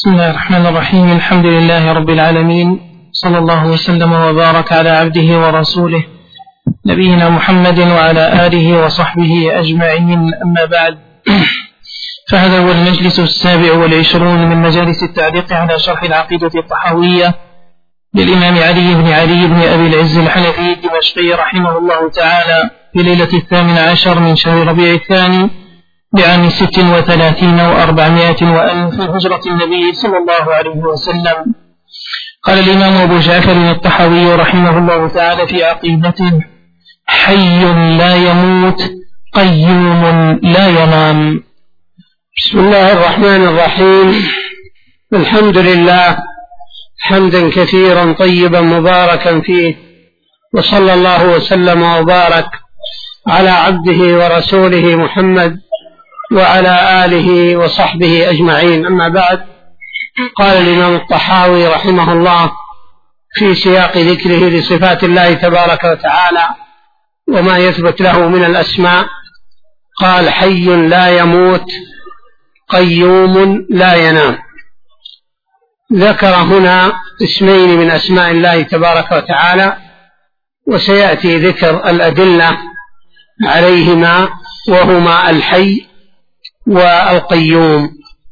بسم الله الرحمن الرحيم. الحمد لله رب العالمين، صلى الله وسلم وبارك على عبده ورسوله نبينا محمد وعلى آله وصحبه أجمعين، أما بعد، فهذا هو المجلس 27 من مجالس التعليق على شرح العقيدة الطحاوية للإمام علي بن أبي العز الحنفي الدمشقي رحمه الله تعالى في ليلة 18 من شهر ربيع الثاني بعام 36 و400 وألف هجرة النبي صلى الله عليه وسلم. قال الإمام أبو جعفر الطحاوي رحمه الله تعالى في عقيدته: حي لا يموت، قيوم لا ينام. بسم الله الرحمن الرحيم. الحمد لله حمدا كثيرا طيبا مباركا فيه، وصلى الله وسلم وبارك على عبده ورسوله محمد وعلى آله وصحبه أجمعين، أما بعد. قال الإمام الطحاوي رحمه الله في سياق ذكره لصفات الله تبارك وتعالى وما يثبت له من الأسماء، قال: حي لا يموت، قيوم لا ينام. ذكر هنا اسمين من أسماء الله تبارك وتعالى، وسيأتي ذكر الأدلة عليهما، وهما الحي والقيوم.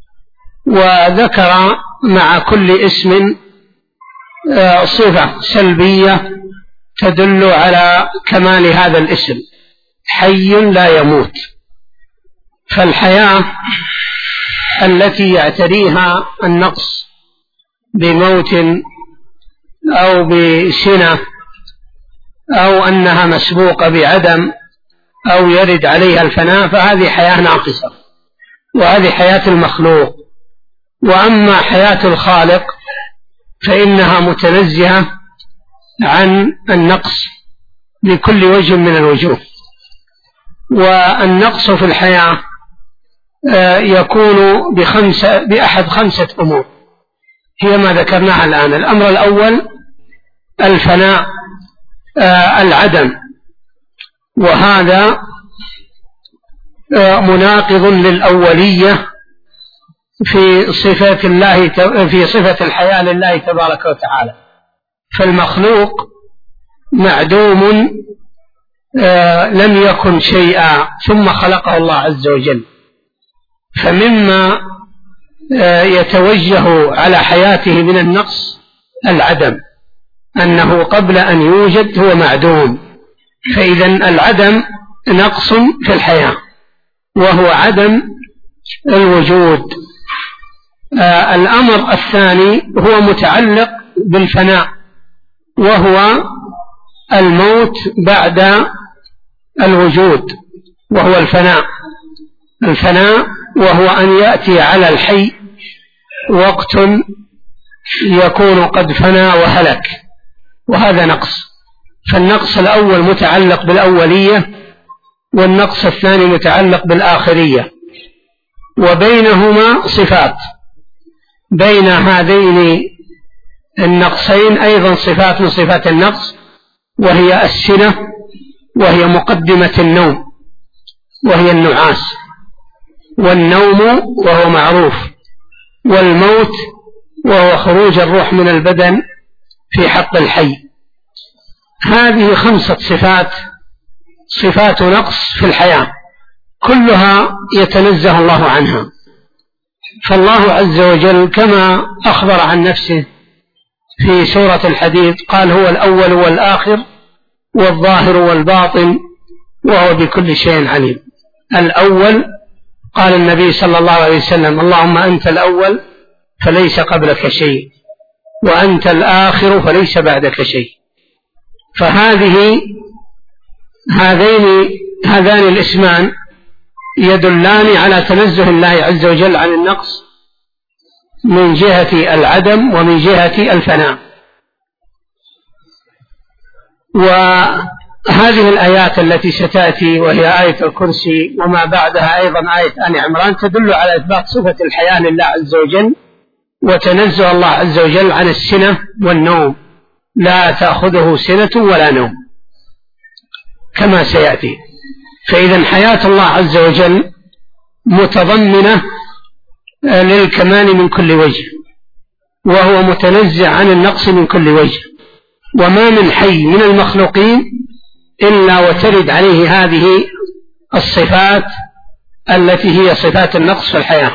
وذكر مع كل اسم صفة سلبية تدل على كمال هذا الاسم: حي لا يموت. فالحياة التي يعتريها النقص بموت أو بسنة أو أنها مسبوقة بعدم أو يرد عليها الفناء، فهذه حياة ناقصة، وهذه حياة المخلوق. وأما حياة الخالق فإنها متنزهة عن النقص بكل وجه من الوجوه. والنقص في الحياة يكون بأحد 5 أمور هي ما ذكرناها الآن. الأمر الأول الفناء، العدم، وهذا مناقض للأولية في صفة الحياة لله تبارك وتعالى. فالمخلوق معدوم، لم يكن شيئا ثم خلقه الله عز وجل. فمما يتوجه على حياته من النقص العدم، أنه قبل أن يوجد هو معدوم. فإذا العدم نقص في الحياة، وهو عدم الوجود. الأمر الثاني هو متعلق بالفناء، وهو الموت بعد الوجود، وهو الفناء وهو أن يأتي على الحي وقت يكون قد فنى وهلك، وهذا نقص. فالنقص الأول متعلق بالأولية، والنقص الثاني متعلق بالآخرية، وبينهما صفات. بين هذين النقصين أيضا صفات من صفات النقص، وهي السنة، وهي مقدمة النوم، وهي النعاس، والنوم وهو معروف، والموت وهو خروج الروح من البدن في حق الحي. هذه 5 صفات نقص في الحياة، كلها يتنزه الله عنها. فالله عز وجل كما أخبر عن نفسه في سورة الحديد قال: هو الأول والآخر والظاهر والباطن وهو بكل شيء عليم. الأول قال النبي صلى الله عليه وسلم: اللهم أنت الأول فليس قبلك شيء، وأنت الآخر فليس بعدك شيء. هذان الاسمان يدلان على تنزه الله عز وجل عن النقص من جهة العدم ومن جهة الفناء. وهذه الآيات التي ستأتي، وهي آية الكرسي وما بعدها أيضا آية آل عمران، تدل على إثبات صفة الحياة لله عز وجل، وتنزه الله عز وجل عن السنة والنوم، لا تأخذه سنة ولا نوم كما سيأتي. فإذا حياة الله عز وجل متضمنة للكمال من كل وجه، وهو متنزه عن النقص من كل وجه، وما من حي من المخلوقين إلا وترد عليه هذه الصفات التي هي صفات النقص في الحياة.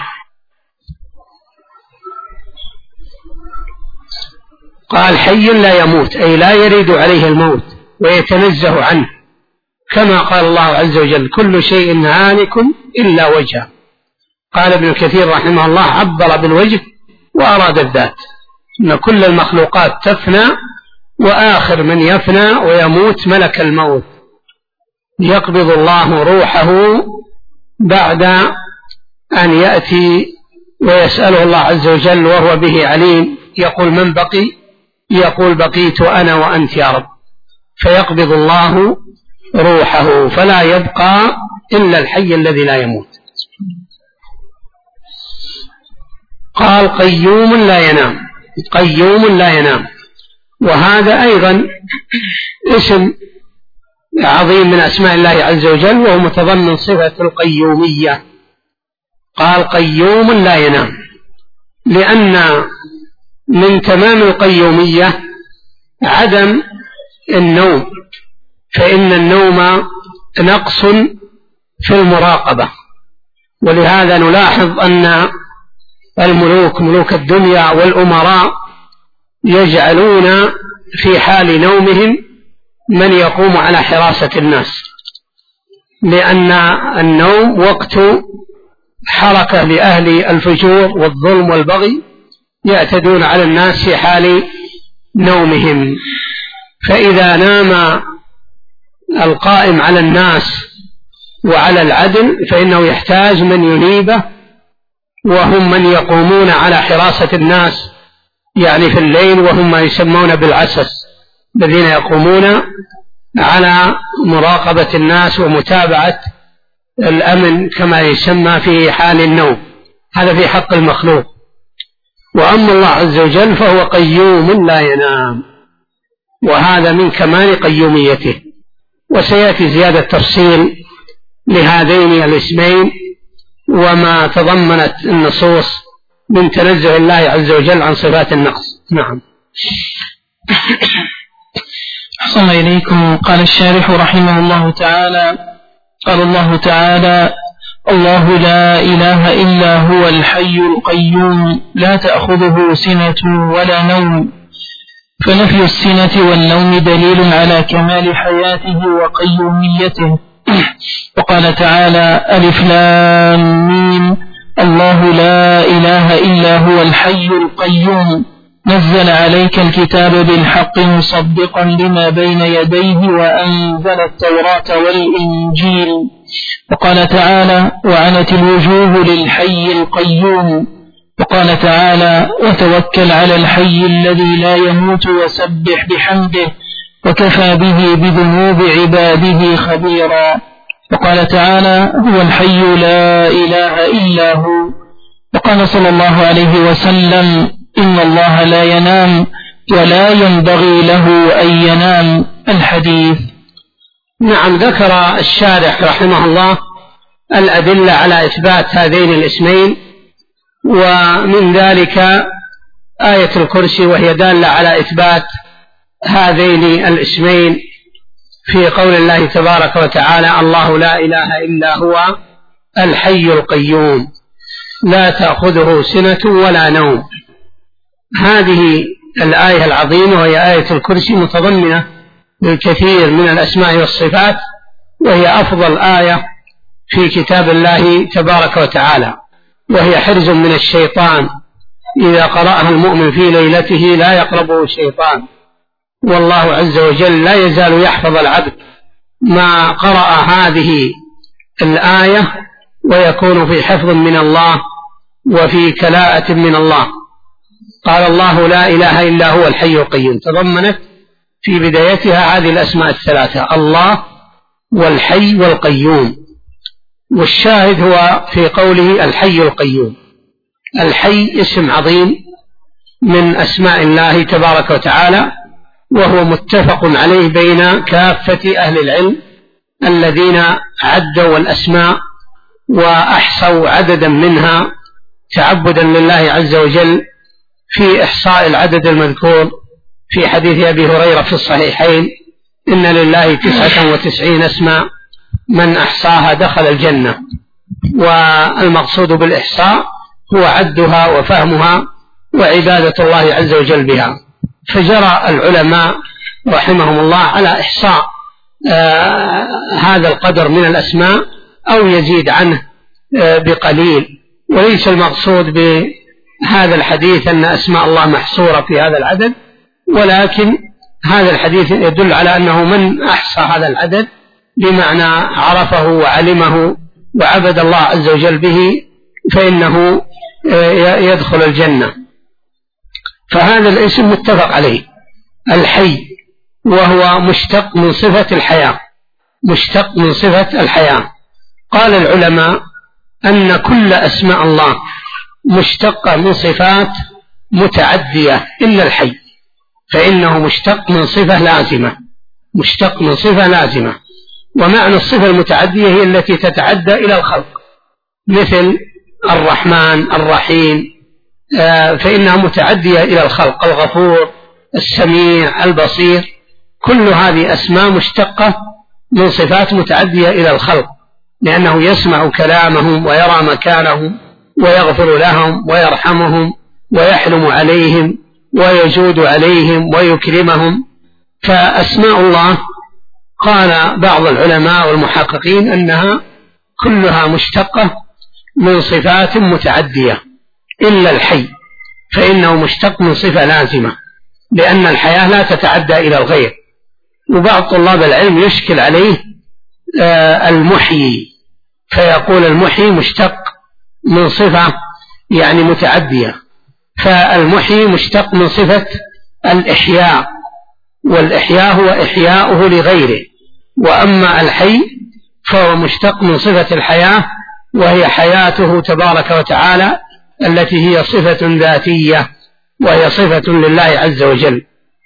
قال حي لا يموت، أي لا يرد عليه الموت ويتنزه عنه، كما قال الله عز وجل كل شيء هالك إلا وجهه. قال ابن كثير رحمه الله عبر بالوجه وأراد الذات، إن كل المخلوقات تفنى، وآخر من يفنى ويموت ملك الموت، يقبض الله روحه بعد أن يأتي ويسأله الله عز وجل وهو به عليم، يقول من بقي؟ يقول بقيت أنا وأنت يا رب، فيقبض الله روحه فلا يبقى إلا الحي الذي لا يموت. قال قيوم لا ينام، قيوم لا ينام، وهذا أيضا اسم عظيم من أسماء الله عز وجل، وهو متضمن صفة القيومية. قال قيوم لا ينام، لأن من تمام القيومية عدم النوم، فإن النوم نقص في المراقبة. ولهذا نلاحظ أن الملوك، ملوك الدنيا والأمراء، يجعلون في حال نومهم من يقوم على حراسة الناس، لأن النوم وقت حركة لأهل الفجور والظلم والبغي، يعتدون على الناس في حال نومهم. فإذا نام القائم على الناس وعلى العدل فإنه يحتاج من ينيبه، وهم من يقومون على حراسة الناس يعني في الليل، وهم ما يسمون بالعسس، الذين يقومون على مراقبة الناس ومتابعة الأمن كما يسمى في حال النوم. هذا في حق المخلوق. وأما الله عز وجل فهو قيوم لا ينام، وهذا من كمال قيوميته. وسيأتي زيادة تفصيل لهذين الاسمين وما تضمنت النصوص من تنزه الله عز وجل عن صفات النقص. نعم. أحسن إليكم. قال الشارح رحمه الله تعالى: قال الله تعالى: الله لا إله إلا هو الحي القيوم لا تأخذه سنة ولا نوم. فنفي السنة والنوم دليل على كمال حياته وقيوميته. وقال تعالى: ألف لام ميم الله لا إله إلا هو الحي القيوم نزل عليك الكتاب بالحق مصدقا لما بين يديه وأنزل التوراة والإنجيل. وقال تعالى: وعنت الوجوه للحي القيوم. وقال تعالى: وتوكل على الحي الذي لا يموت وسبح بحمده وكفى به بذنوب عباده خبيرا. وقال تعالى: هو الحي لا إله إلا هو. وقال صلى الله عليه وسلم: إن الله لا ينام ولا ينبغي له أن ينام. الحديث. نعم. ذكر الشارح رحمه الله الأدلة على إثبات هذين الاسمين، ومن ذلك آية الكرسي، وهي دالة على إثبات هذين الاسمين في قول الله تبارك وتعالى: الله لا إله إلا هو الحي القيوم لا تأخذه سنة ولا نوم. هذه الآية العظيمة وهي آية الكرسي متضمنة للكثير من الأسماء والصفات، وهي أفضل آية في كتاب الله تبارك وتعالى، وهي حرز من الشيطان. إذا قرأها المؤمن في ليلته لا يقربه الشيطان، والله عز وجل لا يزال يحفظ العبد ما قرأ هذه الآية، ويكون في حفظ من الله وفي كلاءة من الله. قال: الله لا إله إلا هو الحي القيوم، تضمنت في بدايتها هذه الأسماء الثلاثة: الله والحي والقيوم. والشاهد هو في قوله الحي القيوم. الحي اسم عظيم من أسماء الله تبارك وتعالى، وهو متفق عليه بين كافة أهل العلم الذين عدوا الأسماء وأحصوا عددا منها تعبدا لله عز وجل في إحصاء العدد المذكور في حديث أبي هريرة في الصحيحين: إن لله 99 اسما من أحصاها دخل الجنة. والمقصود بالإحصاء هو عدها وفهمها وعبادة الله عز وجل بها. فجرى العلماء رحمهم الله على إحصاء هذا القدر من الأسماء أو يزيد عنه بقليل، وليس المقصود بهذا الحديث أن أسماء الله محصورة في هذا العدد، ولكن هذا الحديث يدل على أنه من أحصى هذا العدد بمعنى عرفه وعلمه وعبد الله عز وجل به فإنه يدخل الجنة. فهذا الاسم متفق عليه الحي، وهو مشتق من صفة الحياة، مشتق من صفة الحياة. قال العلماء أن كل أسماء الله مشتقة من صفات متعدية إلا الحي، فإنه مشتق من صفة لازمة، مشتق من صفة لازمة. ومعنى الصفة المتعدية هي التي تتعدى إلى الخلق، مثل الرحمن الرحيم، فإنها متعدية إلى الخلق، الغفور السميع البصير، كل هذه أسماء مشتقة من صفات متعدية إلى الخلق، لأنه يسمع كلامهم ويرى مكانهم ويغفر لهم ويرحمهم ويحلم عليهم ويجود عليهم ويكرمهم. فأسماء الله قال بعض العلماء والمحققين أنها كلها مشتقة من صفات متعدية إلا الحي، فإنه مشتق من صفة لازمة، لأن الحياة لا تتعدى إلى الغير. وبعض طلاب العلم يشكل عليه المحيي، فيقول المحيي مشتق من صفة يعني متعدية، فالمحيي مشتق من صفة الإحياء، والإحياء هو إحياؤه لغيره. وأما الحي فهو مشتق من صفة الحياة، وهي حياته تبارك وتعالى التي هي صفة ذاتية وهي صفة لله عز وجل.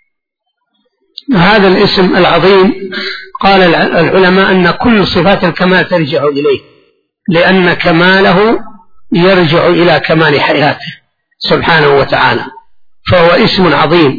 هذا الاسم العظيم قال العلماء أن كل صفات الكمال ترجع إليه، لأن كماله يرجع إلى كمال حياته سبحانه وتعالى، فهو اسم عظيم.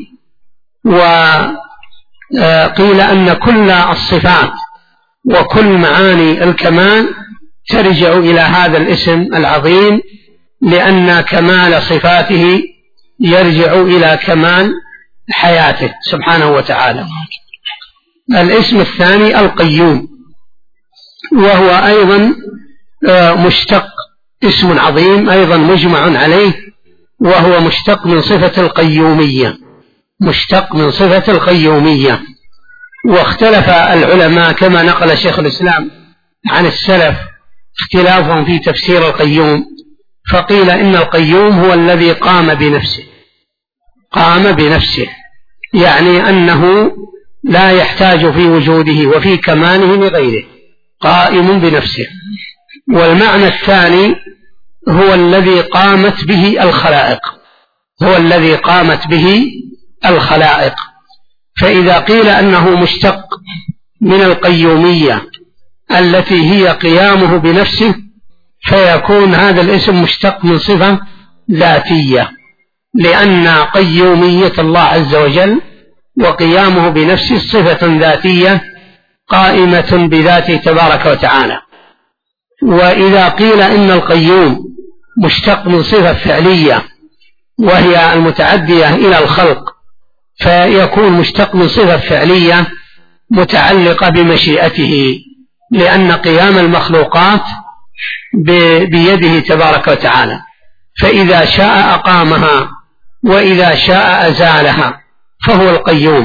وقيل أن كل الصفات وكل معاني الكمال ترجع إلى هذا الاسم العظيم، لأن كمال صفاته يرجع إلى كمال حياته سبحانه وتعالى. الاسم الثاني القيوم، وهو أيضا مشتق، اسم عظيم أيضا مجمع عليه، وهو مشتق من صفة القيومية، مشتق من صفة القيومية. واختلف العلماء كما نقل شيخ الإسلام عن السلف اختلافهم في تفسير القيوم، فقيل إن القيوم هو الذي قام بنفسه، قام بنفسه، يعني أنه لا يحتاج في وجوده وفي كماله لغيره، قائم بنفسه. والمعنى الثاني هو الذي قامت به الخلائق، هو الذي قامت به الخلائق. فإذا قيل أنه مشتق من القيومية التي هي قيامه بنفسه، فيكون هذا الاسم مشتق من صفة ذاتية، لأن قيومية الله عز وجل وقيامه بنفسه صفة ذاتية قائمة بذاته تبارك وتعالى. وإذا قيل إن القيوم مشتق من صفة فعلية وهي المتعدية إلى الخلق، فيكون مشتق من صفة فعلية متعلقة بمشيئته، لأن قيام المخلوقات بيده تبارك وتعالى، فإذا شاء أقامها وإذا شاء أزالها، فهو القيوم.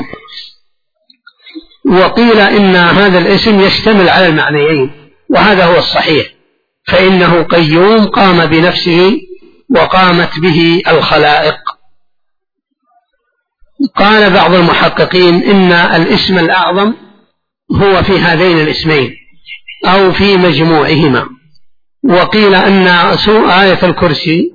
وقيل إن هذا الاسم يشتمل على المعنيين، وهذا هو الصحيح، فإنه قيوم قام بنفسه وقامت به الخلائق. قال بعض المحققين إن الاسم الأعظم هو في هذين الاسمين أو في مجموعهما. وقيل أن آية الكرسي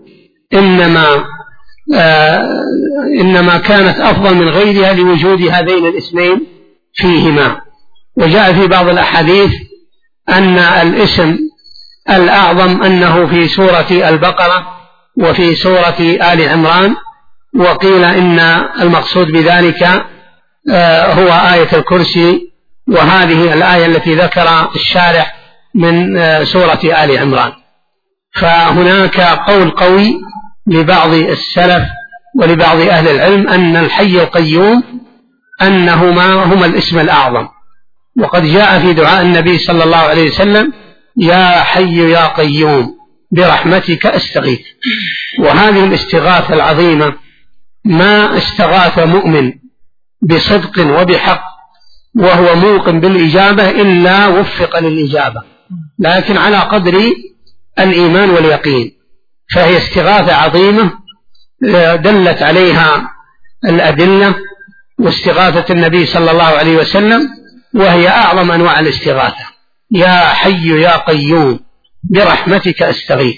إنما كانت أفضل من غيرها لوجود هذين الاسمين فيهما. وجاء في بعض الأحاديث أن الاسم الأعظم أنه في سورة البقرة وفي سورة آل عمران وقيل إن المقصود بذلك هو آية الكرسي، وهذه الآية التي ذكر الشارح من سورة آل عمران. فهناك قول قوي لبعض السلف ولبعض أهل العلم أن الحي القيوم أنهما هما الاسم الأعظم، وقد جاء في دعاء النبي صلى الله عليه وسلم: يا حي يا قيوم برحمتك أستغيث. وهذه الاستغاثة العظيمة ما استغاث مؤمن بصدق وبحق وهو موقن بالإجابة إلا وفق للإجابة، لكن على قدر الإيمان واليقين. فهي استغاثة عظيمة دلت عليها الأدلة، واستغاثة النبي صلى الله عليه وسلم وهي أعظم أنواع الاستغاثة: يا حي يا قيوم برحمتك أستغيث.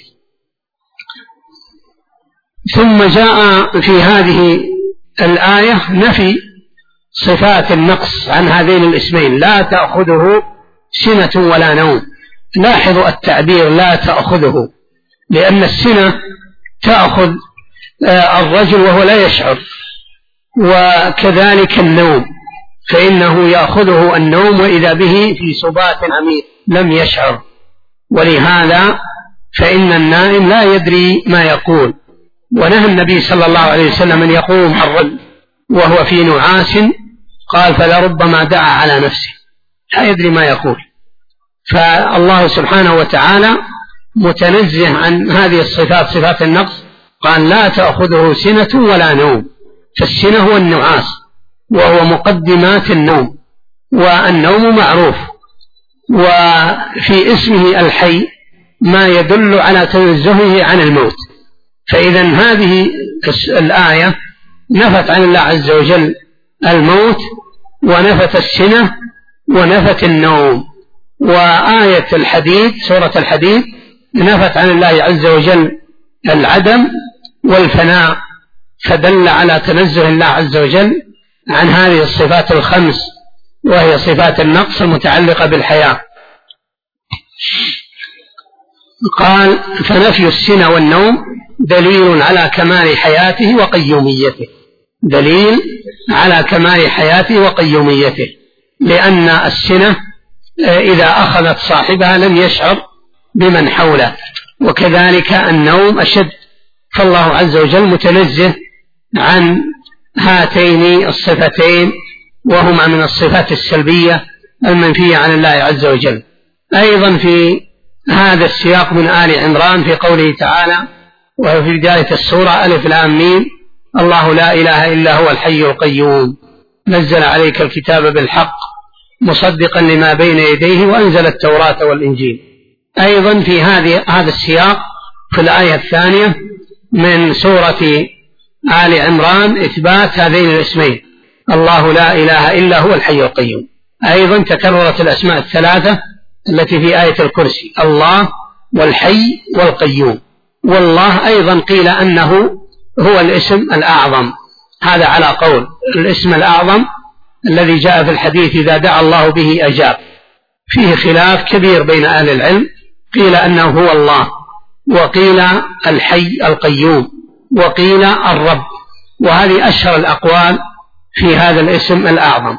ثم جاء في هذه الآية نفي صفات النقص عن هذين الاسمين: لا تأخذه سنة ولا نوم. لاحظوا التعبير لا تأخذه، لأن السنة تأخذ الرجل وهو لا يشعر، وكذلك النوم فإنه يأخذه النوم وإذا به في سبات عميق لم يشعر، ولهذا فإن النائم لا يدري ما يقول. ونهى النبي صلى الله عليه وسلم أن يقوم الرجل وهو في نعاس، قال: فلربما دعا على نفسه، لا يدري ما يقول. فالله سبحانه وتعالى متنزه عن هذه الصفات، صفات النقص، قال: لا تأخذه سنة ولا نوم. فالسنة هو النعاس وهو مقدمات النوم، والنوم معروف، وفي اسمه الحي ما يدل على تنزهه عن الموت. فإذا هذه الآية نفت عن الله عز وجل الموت، ونفت السنة، ونفت النوم. وآية الحديد، سورة الحديد، نفت عن الله عز وجل العدم والفناء، فدل على تنزه الله عز وجل عن هذه الصفات الخمس، وهي صفات النقص المتعلقة بالحياة. قال: فنفي السنة والنوم دليل على كمال حياته وقيوميته، دليل على كمال حياته وقيوميته، لأن السنة إذا أخذت صاحبها لم يشعر بمن حوله، وكذلك النوم أشد. فالله عز وجل متنزه عن هاتين الصفتين، وهما من الصفات السلبية المنفية عن الله عز وجل. أيضا في هذا السياق من آل عمران في قوله تعالى وفي بداية السورة: ألف لام ميم الله لا إله إلا هو الحي القيوم نزل عليك الكتاب بالحق مصدقا لما بين يديه وأنزل التوراة والإنجيل. أيضا في هذا السياق في الآية الثانية من سورة آل عمران إثبات هذين الاسمين: الله لا إله إلا هو الحي القيوم. أيضا تكررت الأسماء الثلاثة التي في آية الكرسي: الله والحي والقيوم. والله أيضا قيل أنه هو الاسم الأعظم، هذا على قول الاسم الأعظم الذي جاء في الحديث: إذا دعا الله به أجاب. فيه خلاف كبير بين أهل العلم، قيل أنه هو الله، وقيل الحي القيوم، وقيل الرب، وهذه أشهر الأقوال في هذا الاسم الأعظم.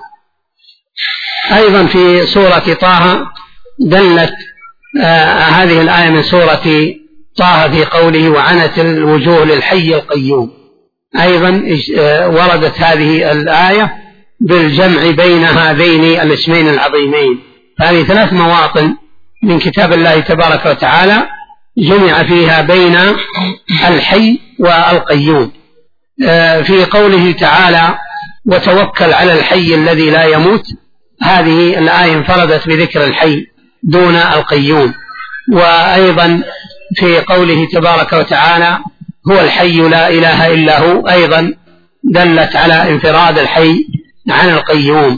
أيضا في سورة طه دلت هذه الآية من سورة طه في قوله: وعنت الوجوه للحي القيوم. أيضا وردت هذه الآية بالجمع بين هذين الاسمين العظيمين. هذه 3 مواطن من كتاب الله تبارك وتعالى جمع فيها بين الحي والقيوم. في قوله تعالى: وتوكل على الحي الذي لا يموت، هذه الآية انفردت بذكر الحي دون القيوم. وأيضا في قوله تبارك وتعالى: هو الحي لا إله إلا هو، أيضا دلت على انفراد الحي عن القيوم.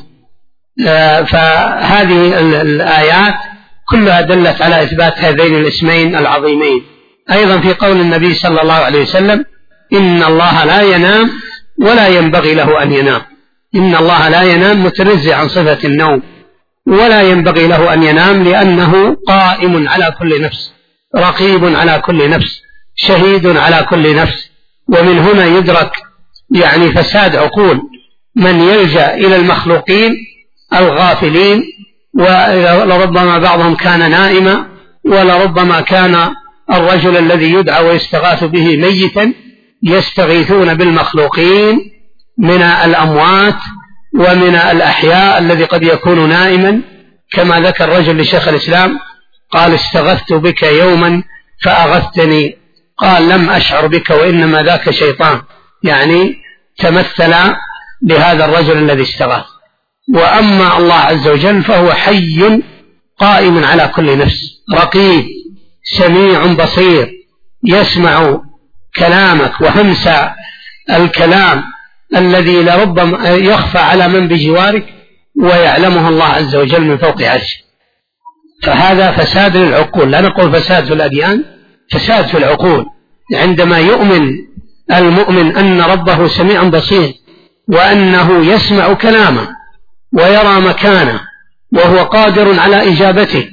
فهذه الآيات كلها دلت على إثبات هذين الاسمين العظيمين. أيضا في قول النبي صلى الله عليه وسلم: إن الله لا ينام ولا ينبغي له أن ينام. إن الله لا ينام متنزه عن صفة النوم، ولا ينبغي له أن ينام لأنه قائم على كل نفس، رقيب على كل نفس، شهيد على كل نفس. ومن هنا يدرك يعني فساد عقول من يلجأ إلى المخلوقين الغافلين، ولربما بعضهم كان نائما، ولربما كان الرجل الذي يدعى ويستغاث به ميتا، يستغيثون بالمخلوقين من الأموات ومن الأحياء الذي قد يكون نائما، كما ذكر رجل لشيخ الإسلام قال استغثت بك يوما فأغثتني، قال لم أشعر بك وإنما ذاك شيطان، يعني تمثل لهذا الرجل الذي استغاث. وأما الله عز وجل فهو حي قائم على كل نفس، رقيب سميع بصير، يسمع كلامك وهمس الكلام الذي لربما يخفى على من بجوارك ويعلمه الله عز وجل من فوق عرشه. فهذا فساد للعقول، لا نقول فساد في الأديان، فساد في العقول. عندما يؤمن المؤمن أن ربه سميع بصير وأنه يسمع كلامه ويرى مكانه وهو قادر على إجابته،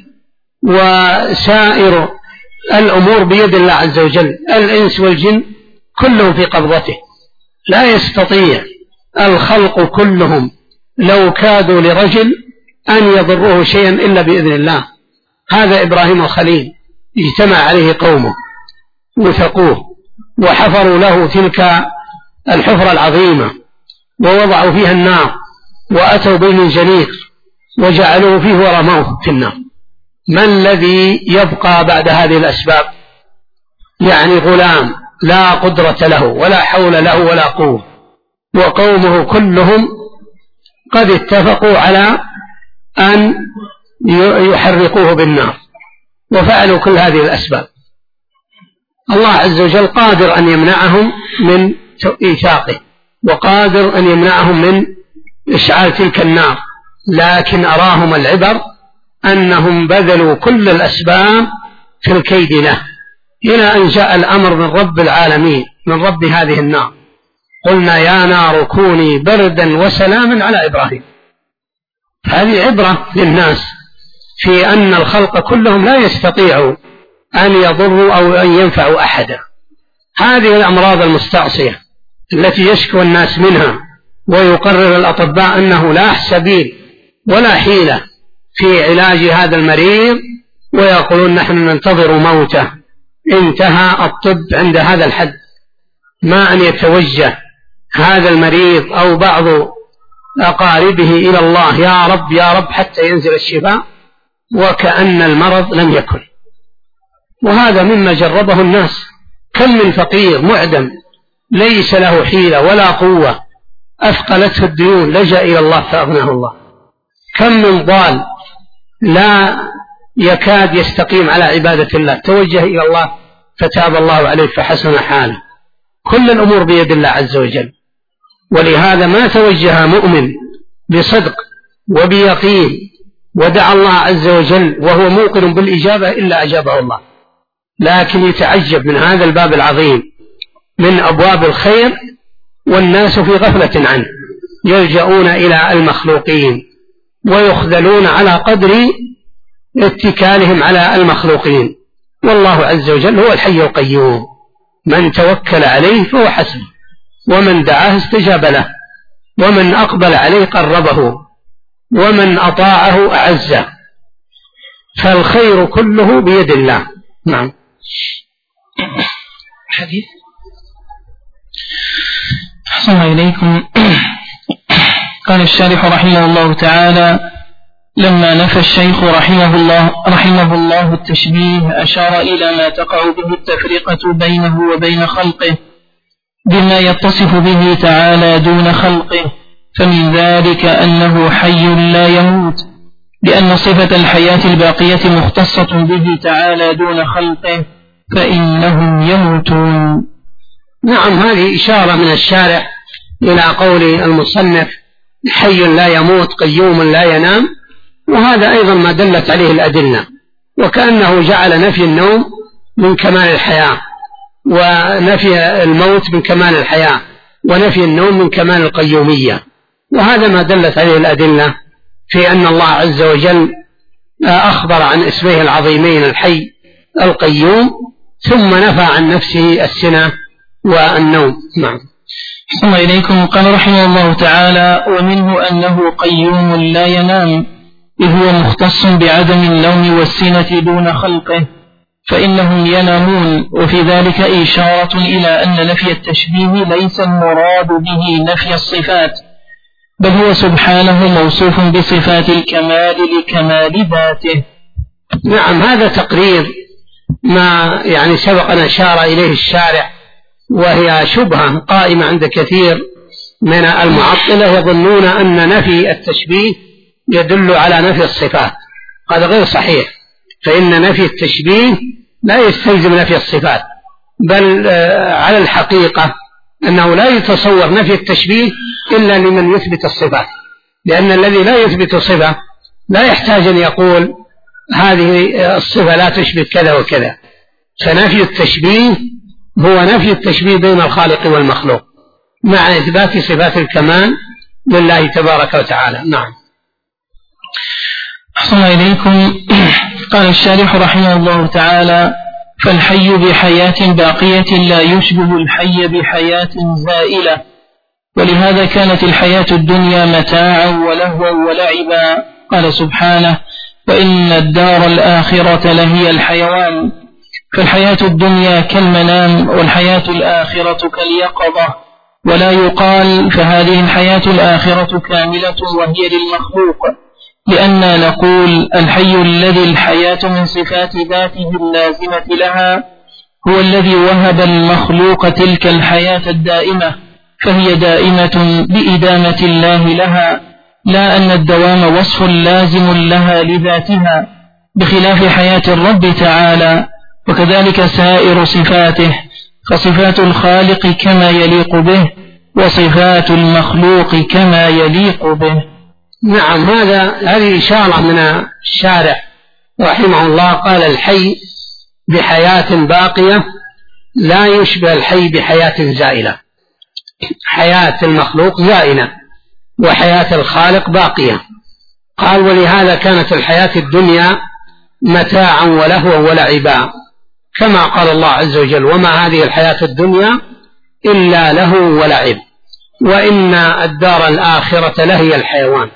وسائر الأمور بيد الله عز وجل، الإنس والجن كلهم في قبضته، لا يستطيع الخلق كلهم لو كادوا لرجل أن يضروه شيئا إلا بإذن الله. هذا إبراهيم الخليل اجتمع عليه قومه وثقوه وحفروا له تلك الحفرة العظيمة ووضعوا فيها النار وأتوا بالمنجنيق وجعلوه فيه ورموه في النار. ما الذي يبقى بعد هذه الأسباب؟ يعني غلام لا قدرة له ولا حول له ولا قوة، وقومه كلهم قد اتفقوا على أن يحرقوه بالنار وفعلوا كل هذه الأسباب. الله عز وجل قادر أن يمنعهم من إيثاقه، وقادر أن يمنعهم من إشعال تلك النار، لكن أراهم العبر أنهم بذلوا كل الأسباب في الكيد له، إلى أن جاء الأمر من رب العالمين، من رب هذه النار، قلنا يا نار كوني بردا وسلاما على إبراهيم. هذه عبرة للناس في أن الخلق كلهم لا يستطيعوا أن يضروا أو أن ينفعوا أحدا. هذه الأمراض المستعصية التي يشكو الناس منها، ويقرر الأطباء أنه لا سبيل ولا حيلة في علاج هذا المريض، ويقولون نحن ننتظر موته. انتهى الطب عند هذا الحد، ما أن يتوجه هذا المريض أو بعض أقاربه إلى الله يا رب يا رب حتى ينزل الشفاء، وكأن المرض لم يكن. وهذا مما جربه الناس. كم من فقير معدم ليس له حيلة ولا قوة، أثقلته الديون، لجأ إلى الله فأغناه الله. كم من ضال لا يكاد يستقيم على عبادة الله، توجه إلى الله فتاب الله عليه فحسن حاله. كل الأمور بيد الله عز وجل. ولهذا ما توجه مؤمن بصدق وبيقين ودعا الله عز وجل وهو موقن بالإجابة إلا أجابه الله. لكن يتعجب من هذا الباب العظيم من أبواب الخير والناس في غفلة عنه، يلجؤون إلى المخلوقين ويخذلون على قدر اتكالهم على المخلوقين. والله عز وجل هو الحي القيوم، من توكل عليه فهو حسبه، ومن دعاه استجاب له، ومن أقبل عليه قربه، ومن أطاعه أعزه، فالخير كله بيد الله. نعم. حديث. أحسن إليكم. قال الشارح رحمه الله تعالى: لما نفى الشيخ رحمه الله التشبيه أشار إلى ما تقع به التفرقة بينه وبين خلقه بما يتصف به تعالى دون خلقه، فمن ذلك أنه حي لا يموت، لأن صفة الحياة الباقية مختصة به تعالى دون خلقه، فإنهم يموتون. نعم، هذه إشارة من الشارع إلى قول المصنف حي لا يموت قيوم لا ينام، وهذا أيضا ما دلت عليه الأدلة، وكأنه جعل نفي النوم من كمال الحياة، ونفي الموت من كمال الحياة، ونفي النوم من كمال القيومية. وهذا ما دلت عليه الأدلة في أن الله عز وجل أخبر عن اسمه العظيمين الحي القيوم، ثم نفى عن نفسه السنة والنوم. نعم. ثم إليكم قال رحمه الله تعالى: ومنه أنه قيوم لا ينام، إذ هو مختص بعدم النوم والسنة دون خلقه، فإنهم ينامون. وفي ذلك إشارة إلى أن نفي التشبيه ليس المراد به نفي الصفات، بل هو سبحانه موصوف بصفات الكمال لكمال ذاته. نعم، هذا تقرير ما سبق أن أشار إليه الشارع، وهي شبهة قائمة عند كثير من المعطلة، يظنون أن نفي التشبيه يدل على نفي الصفات. هذا غير صحيح، فإن نفي التشبيه لا يستلزم نفي الصفات، بل على الحقيقة أنه لا يتصور نفي التشبيه إلا لمن يثبت الصفات، لأن الذي لا يثبت صفة لا يحتاج أن يقول هذه الصفة لا تشبه كذا وكذا. فنفي التشبيه هو نفي التشبيه بين الخالق والمخلوق مع إثبات صفات الكمال لله تبارك وتعالى. نعم. أحسن إليكم. قال الشارح رحمه الله تعالى: فالحي بحياة باقية لا يشبه الحي بحياة زائلة، ولهذا كانت الحياة الدنيا متاعا ولهوا ولعبا. قال سبحانه: وإن الدار الآخرة لهي الحيوان. فالحياة الدنيا كالمنام، والحياة الآخرة كاليقظة. ولا يقال فهذه الحياة الآخرة كاملة وهي للمخلوق، لأننا نقول الحي الذي الحياة من صفات ذاته اللازمة لها هو الذي وهب المخلوق تلك الحياة الدائمة، فهي دائمة بإدامة الله لها، لا أن الدوام وصف لازم لها لذاتها، بخلاف حياة الرب تعالى. وكذلك سائر صفاته، فصفات الخالق كما يليق به، وصفات المخلوق كما يليق به. نعم، هذه إشارة من الشارع رحمه الله. قال: الحي بحياة باقية لا يشبه الحي بحياة زائلة. حياة المخلوق زائلة وحياة الخالق باقية. قال: ولهذا كانت الحياة الدنيا متاعا ولهوا ولعبا، كما قال الله عز وجل: وما هذه الحياة الدنيا إلا لهو ولعب، وإن الدار الآخرة لهي الحيوان.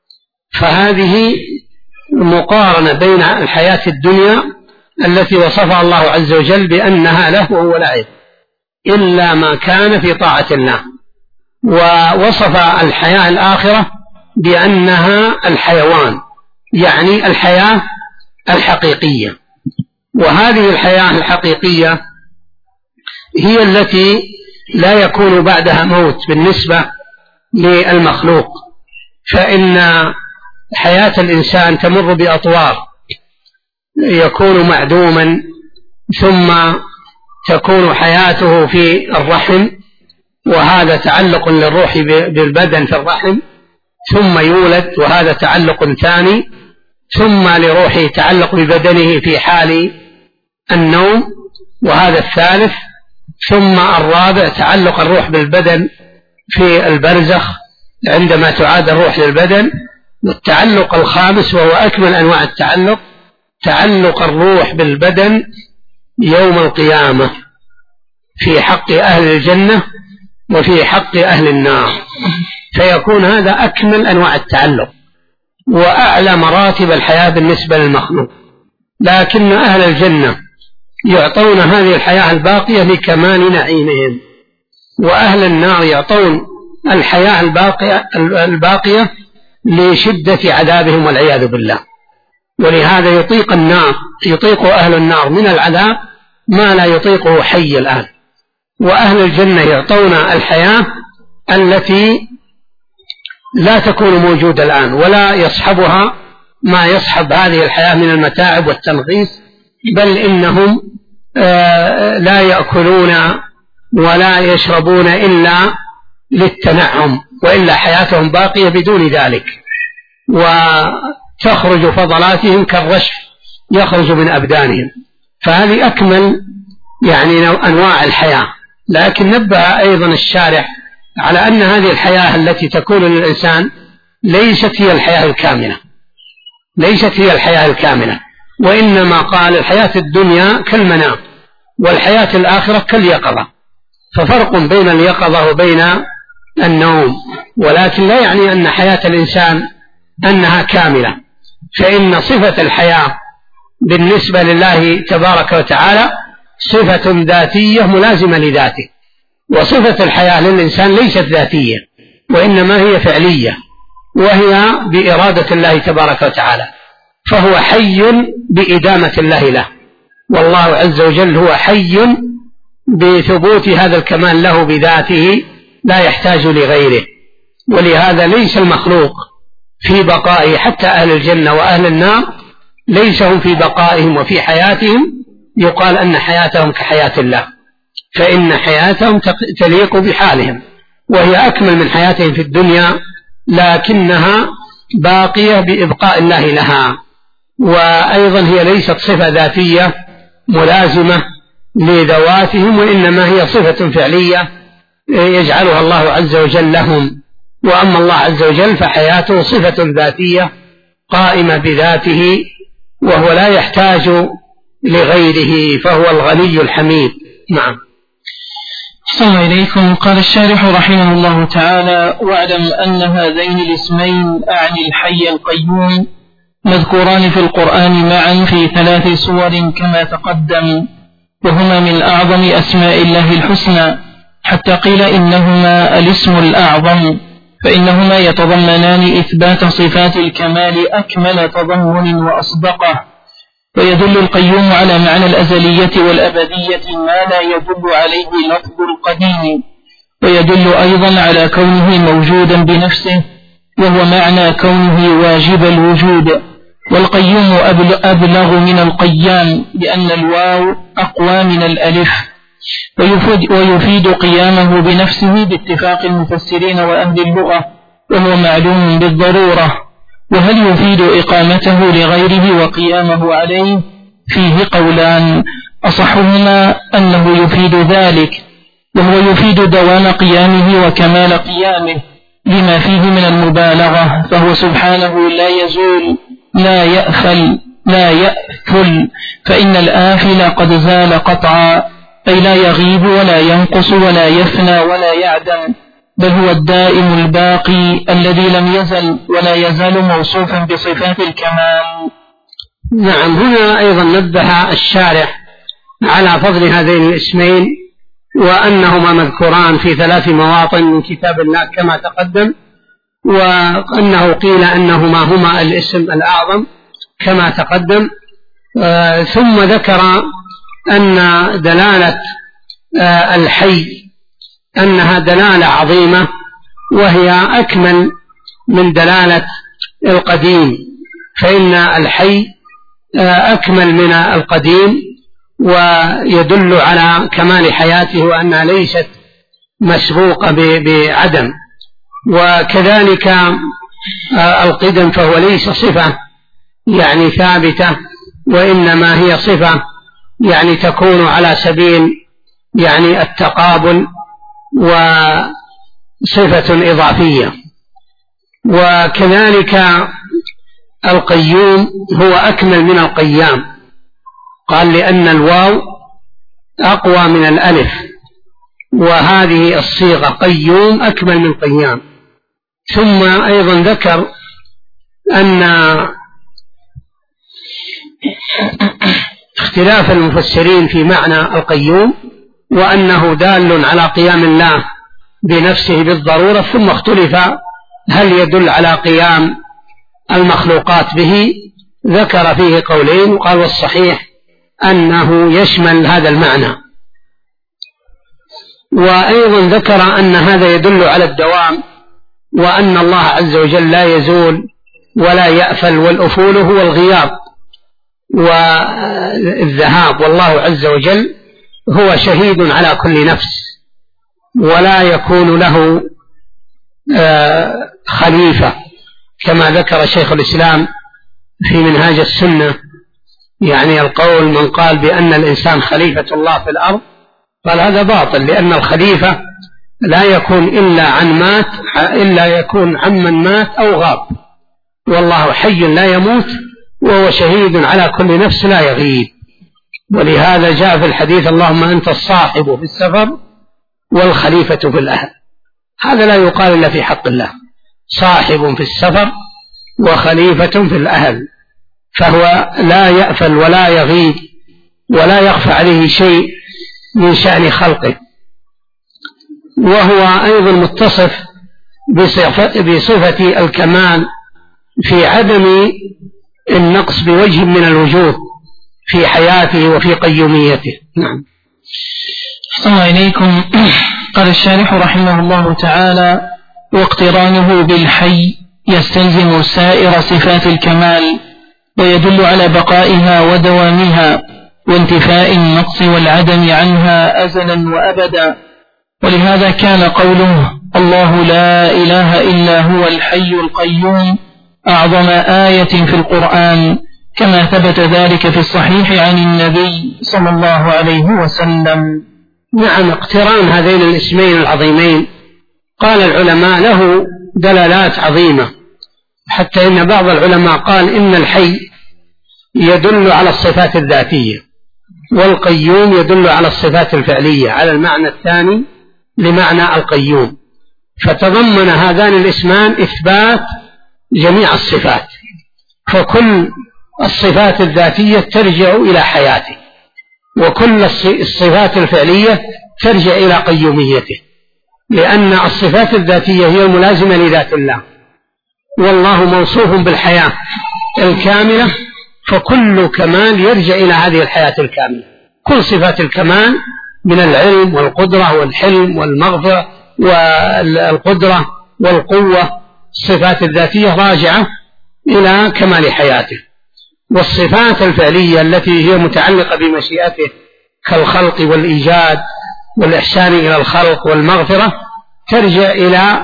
فهذه مقارنة بين الحياة الدنيا التي وصفها الله عز وجل بأنها لهو ولعب إلا ما كان في طاعة الله، ووصف الحياة الآخرة بأنها الحيوان، يعني الحياة الحقيقية. وهذه الحياة الحقيقية هي التي لا يكون بعدها موت بالنسبة للمخلوق، فإن حياة الإنسان تمر بأطوار، يكون معدوما ثم تكون حياته في الرحم، وهذا تعلق للروح بالبدن في الرحم، ثم يولد وهذا تعلق ثاني، ثم لروحه تعلق ببدنه في حال النوم وهذا الثالث، ثم الرابع تعلق الروح بالبدن في البرزخ عندما تعاد الروح للبدن، والتعلق الخامس وهو أكمل أنواع التعلق تعلق الروح بالبدن يوم القيامة في حق أهل الجنة وفي حق أهل النار، فيكون هذا أكمل أنواع التعلق وأعلى مراتب الحياة بالنسبة للمخلوق. لكن أهل الجنة يعطون هذه الحياة الباقية لكمال نعيمهم، وأهل النار يعطون الحياة الباقية لشدة عذابهم والعياذ بالله. ولهذا يطيق أهل النار من العذاب ما لا يطيقه حي الآن، وأهل الجنة يعطون الحياة التي لا تكون موجودة الآن ولا يصحبها ما يصحب هذه الحياة من المتاعب والتنغيص، بل إنهم لا يأكلون ولا يشربون إلا للتنعم، وإلا حياتهم باقية بدون ذلك، وتخرج فضلاتهم كالرشف يخرج من أبدانهم. فهذه أكمل أنواع الحياة. لكن نبه أيضا الشارع على أن هذه الحياة التي تكون للإنسان ليست هي الحياة الكاملة، وإنما قال الحياة الدنيا كالمنام والحياة الآخرة كاليقظة. ففرق بين اليقظة وبين النوم، ولكن لا يعني أن حياة الإنسان أنها كاملة، فإن صفة الحياة بالنسبة لله تبارك وتعالى صفة ذاتية ملازمة لذاته، وصفة الحياة للإنسان ليست ذاتية وإنما هي فعلية، وهي بإرادة الله تبارك وتعالى، فهو حي بإدامة الله له، والله عز وجل هو حي بثبوت هذا الكمال له بذاته لا يحتاج لغيره. ولهذا ليس المخلوق في بقائه، حتى أهل الجنة وأهل النار ليس هم في بقائهم وفي حياتهم يقال أن حياتهم كحياة الله، فإن حياتهم تليق بحالهم، وهي أكمل من حياتهم في الدنيا، لكنها باقية بإبقاء الله لها. وأيضا هي ليست صفة ذاتية ملازمة لذواتهم، وإنما هي صفة فعلية يجعلها الله عز وجل لهم. وأما الله عز وجل فحياته صفة ذاتية قائمة بذاته، وهو لا يحتاج لغيره، فهو الغني الحميد. نعم. أحسن إليكم. قال الشارح رحمه الله تعالى: واعلم أن هذين الاسمين أعني الحي القيوم مذكوران في القرآن معا في 3 سور كما تقدم، وهما من أعظم أسماء الله الحسنى، حتى قيل إنهما الاسم الأعظم، فإنهما يتضمنان إثبات صفات الكمال أكمل تضمن وأصدقه. ويدل القيوم على معنى الأزلية والأبدية ما لا يدل عليه لفظ القديم، ويدل أيضا على كونه موجودا بنفسه، وهو معنى كونه واجب الوجود. والقيوم أبلغ من القيام، لأن الواو أقوى من الألف، ويفيد قيامه بنفسه باتفاق المفسرين وأهل اللغة، وهو معلوم بالضرورة. وهل يفيد إقامته لغيره وقيامه عليه؟ فيه قولان، أصحهما أنه يفيد ذلك، وهو يفيد دوام قيامه وكمال قيامه لما فيه من المبالغة، فهو سبحانه لا يزول لا يأفل، فإن الآفل قد زال قطعا، أي لا يغيب ولا ينقص ولا يفنى ولا يعدم، بل هو الدائم الباقي الذي لم يزل ولا يزال موصوفا بصفات الكمال. نعم. هنا أيضا نبه الشارح على فضل هذين الاسمين، وأنهما مذكوران في 3 مواطن من كتاب الله كما تقدم، وأنه قيل أنهما هما الاسم الأعظم كما تقدم. ثم ذكر أن دلالة الحي أنها دلالة عظيمة، وهي أكمل من دلالة القديم، فإن الحي أكمل من القديم، ويدل على كمال حياته وأنها ليست مسبوقة بعدم. وكذلك القدم فهو ليس صفة يعني ثابتة، وإنما هي صفة يعني تكون على سبيل يعني التقابل وصفة إضافية. وكذلك القيوم هو أكمل من القيام، قال لأن الواو أقوى من الألف، وهذه الصيغة قيوم أكمل من قيام. ثم أيضا ذكر أن اختلاف المفسرين في معنى القيوم، وأنه دال على قيام الله بنفسه بالضرورة، ثم اختلف هل يدل على قيام المخلوقات به. ذكر فيه قولين، وقال والصحيح أنه يشمل هذا المعنى. وأيضا ذكر أن هذا يدل على الدوام، وأن الله عز وجل لا يزول ولا يأفل، والأفول هو الغياب والذهاب، والله عز وجل هو شهيد على كل نفس، ولا يكون له خليفة، كما ذكر شيخ الإسلام في منهاج السنة، يعني القول من قال بأن الإنسان خليفة الله في الأرض قال هذا باطل، لأن الخليفة لا يكون إلا يكون عمن مات أو غاب، والله حي لا يموت، وهو شهيد على كل نفس لا يغيب. ولهذا جاء في الحديث اللهم أنت الصاحب في السفر والخليفة في الأهل. هذا لا يقال إلا في حق الله، صاحب في السفر وخليفة في الأهل، فهو لا يأفل ولا يغيب ولا يخفى عليه شيء من شأن خلقه، وهو أيضا متصف بصفة الكمال في عدم النقص بوجه من الوجوه في حياته وفي قيوميته. نعم. أحسن إليكم. قال الشارح رحمه الله تعالى: واقترانه بالحي يستلزم سائر صفات الكمال، ويدل على بقائها ودوامها وانتفاء النقص والعدم عنها أزلا وأبدا. ولهذا كان قوله الله لا إله إلا هو الحي القيوم أعظم آية في القرآن، كما ثبت ذلك في الصحيح عن النبي صلى الله عليه وسلم. نعم، اقتران هذين الاسمين العظيمين قال العلماء له دلالات عظيمة، حتى إن بعض العلماء قال إن الحي يدل على الصفات الذاتية، والقيوم يدل على الصفات الفعلية، على المعنى الثاني لمعنى القيوم، فتضمن هذان الاسمان إثبات جميع الصفات، فكل الصفات الذاتية ترجع إلى حياته، وكل الصفات الفعلية ترجع إلى قيوميته، لأن الصفات الذاتية هي الملازمة لذات الله، والله موصوف بالحياة الكاملة، فكل كمال يرجع إلى هذه الحياة الكاملة. كل صفات الكمال من العلم والقدرة والحلم والمغفرة والقدرة والقوة، الصفات الذاتية راجعة إلى كمال حياته. والصفات الفعلية التي هي متعلقة بمشيئته كالخلق والإيجاد والإحسان إلى الخلق والمغفرة ترجع إلى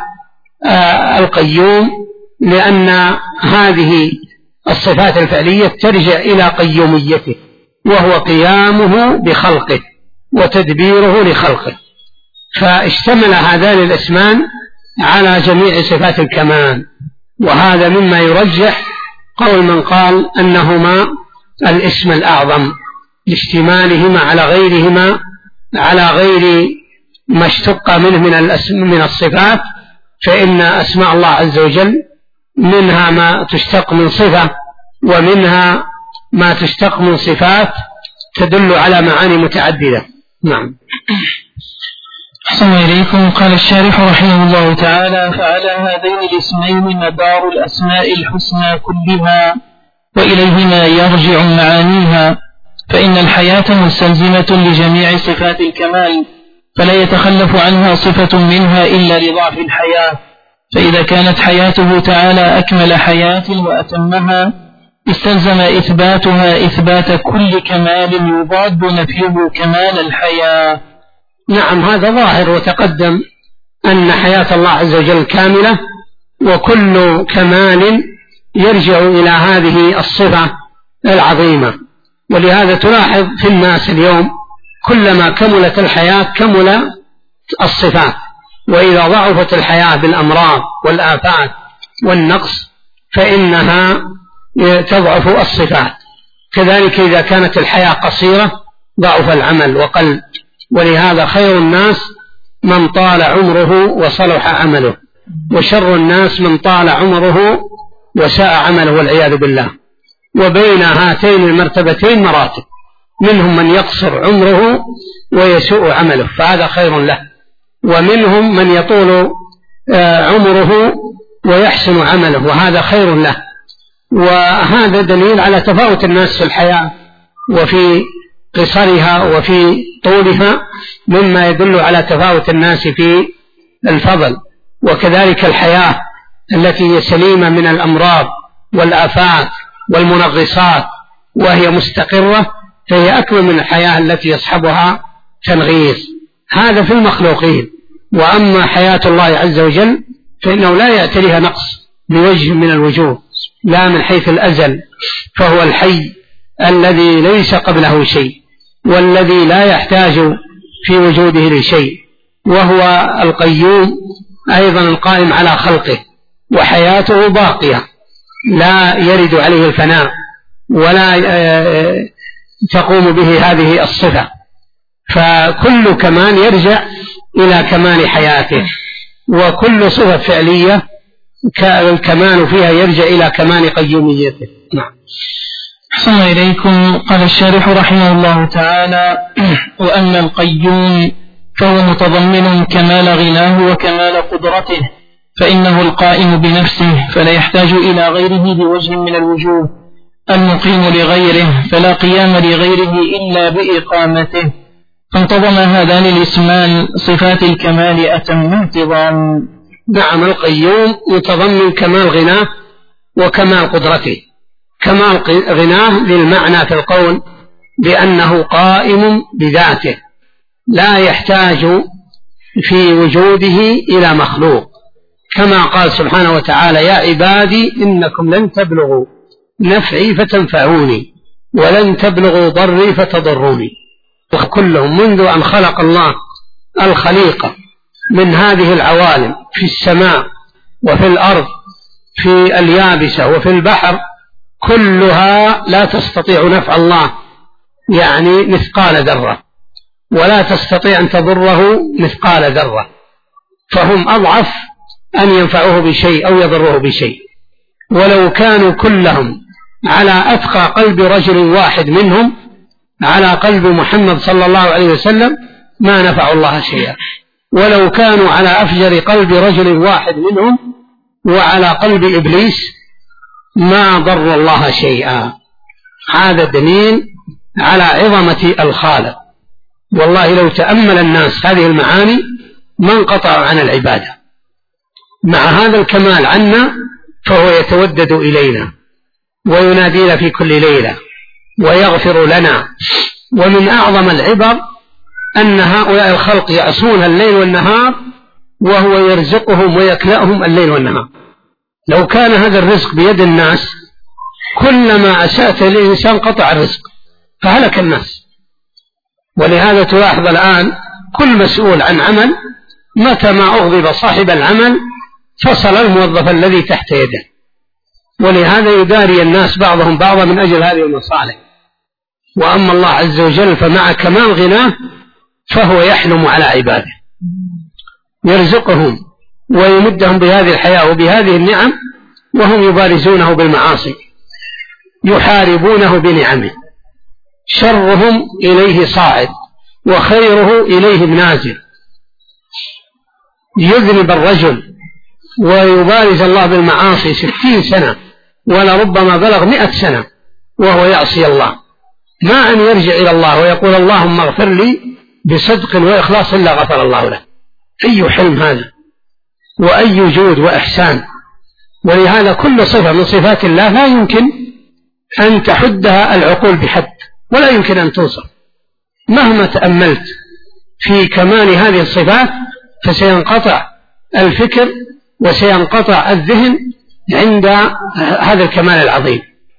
القيوم، لأن هذه الصفات الفعلية ترجع إلى قيوميته، وهو قيامه بخلقه وتدبيره لخلقه، فاشتمل هذان الاسمان على جميع صفات الكمال. وهذا مما يرجح قول من قال أنهما الاسم الأعظم لاشتمالهما على غيرهما، على غير ما اشتق منه من الصفات، فإن أسماء الله عز وجل منها ما تشتق من صفة، ومنها ما تشتق من صفات تدل على معاني متعددة. نعم. أحسن إليكم. قال الشارح رحمه الله تعالى: فعلى هذين الاسمين مدار الأسماء الحسنى كلها، وإليهما يرجع معانيها، فإن الحياة مستلزمة لجميع صفات الكمال، فلا يتخلف عنها صفة منها إلا لضعف الحياة، فإذا كانت حياته تعالى أكمل حياة وأتمها استلزم إثباتها إثبات كل كمال يضاد نفيه كمال الحياة. نعم، هذا ظاهر وتقدم أن حياة الله عز وجل كاملة، وكل كمال يرجع إلى هذه الصفة العظيمة. ولهذا تلاحظ في الناس اليوم كلما كملت الحياة كمل الصفات، وإذا ضعفت الحياة بالأمراض والآفات والنقص فإنها تضعف الصفات. كذلك إذا كانت الحياة قصيرة ضعف العمل وقل. ولهذا خير الناس من طال عمره وصلح عمله، وشر الناس من طال عمره وساء عمله والعياذ بالله. وبين هاتين المرتبتين مراتب، منهم من يقصر عمره ويسوء عمله فهذا خير له، ومنهم من يطول عمره ويحسن عمله وهذا خير له. وهذا دليل على تفاوت الناس في الحياة وفي قصرها وفي طولها، مما يدل على تفاوت الناس في الفضل. وكذلك الحياة التي هي سليمة من الأمراض والآفات والمنغصات وهي مستقرة فهي أكمل من الحياة التي يصحبها تنغيص. هذا في المخلوقين. وأما حياة الله عز وجل فإنه لا يأتيها نقص بوجه من الوجوه، لا من حيث الأزل، فهو الحي الذي ليس قبله شيء، والذي لا يحتاج في وجوده لشيء، وهو القيوم أيضا القائم على خلقه، وحياته باقية لا يرد عليه الفناء ولا تقوم به هذه الصفة. فكل كمال يرجع إلى كمال حياته. وكل صفة فعلية الكمال فيها يرجع إلى كمال قيوميته. نعم. أحسن إليكم. قال الشارح رحمه الله تعالى: وأما القيوم فهو متضمن كمال غناه وكمال قدرته، فإنه القائم بنفسه فلا يحتاج إلى غيره بوجه من الوجوه، المقيم لغيره فلا قيام لغيره إلا بإقامته، فانتظم هذان الاسمان صفات الكمال أتم انتظام. نعم، القيوم متضمن كمال غناه وكمال قدرته. كمال غناه للمعنى في القول بأنه قائم بذاته لا يحتاج في وجوده إلى مخلوق، كما قال سبحانه وتعالى: يا عبادي إنكم لن تبلغوا نفعي فتنفعوني ولن تبلغوا ضري فتضروني. وكلهم منذ أن خلق الله الخليقة من هذه العوالم في السماء وفي الأرض في اليابسة وفي البحر كلها لا تستطيع نفع الله يعني مثقال ذرة، ولا تستطيع أن تضره مثقال ذرة، فهم أضعف أن ينفعوه بشيء أو يضروه بشيء. ولو كانوا كلهم على أتقى قلب رجل واحد منهم على قلب محمد صلى الله عليه وسلم ما نفعوا الله شيئا، ولو كانوا على أفجر قلب رجل واحد منهم وعلى قلب إبليس ما ضر الله شيئا. هذا دليل على عظمة الخالق. والله لو تأمل الناس هذه المعاني ما انقطعوا عن العبادة. مع هذا الكمال عنا فهو يتودد إلينا وينادينا في كل ليلة ويغفر لنا. ومن أعظم العبر أن هؤلاء الخلق يعصون الليل والنهار وهو يرزقهم ويكلأهم الليل والنهار. لو كان هذا الرزق بيد الناس كلما أسأت الإنسان قطع الرزق فهلك الناس. ولهذا تلاحظ الآن كل مسؤول عن عمل متى ما أغضب صاحب العمل فصل الموظف الذي تحت يده، ولهذا يداري الناس بعضهم بعضا من أجل هذه المصالح. وأما الله عز وجل فمع كمال غناه فهو يحلم على عباده، يرزقهم ويمدهم بهذه الحياة وبهذه النعم وهم يبارزونه بالمعاصي يحاربونه بنعمه. شرهم إليه صاعد وخيره إليه نازل. يذنب الرجل ويبارز الله بالمعاصي 60 سنة ولربما بلغ 100 سنة وهو يعصي الله، ما أن يرجع إلى الله ويقول اللهم اغفر لي بصدق وإخلاص إلا غفر الله له. أي حلم هذا وأي جود وإحسان. ولهذا كل صفة من صفات الله لا يمكن أن تحدها العقول بحد ولا يمكن أن توصف. مهما تأملت في كمال هذه الصفات فسينقطع الفكر وسينقطع الذهن عند هذا الكمال العظيم.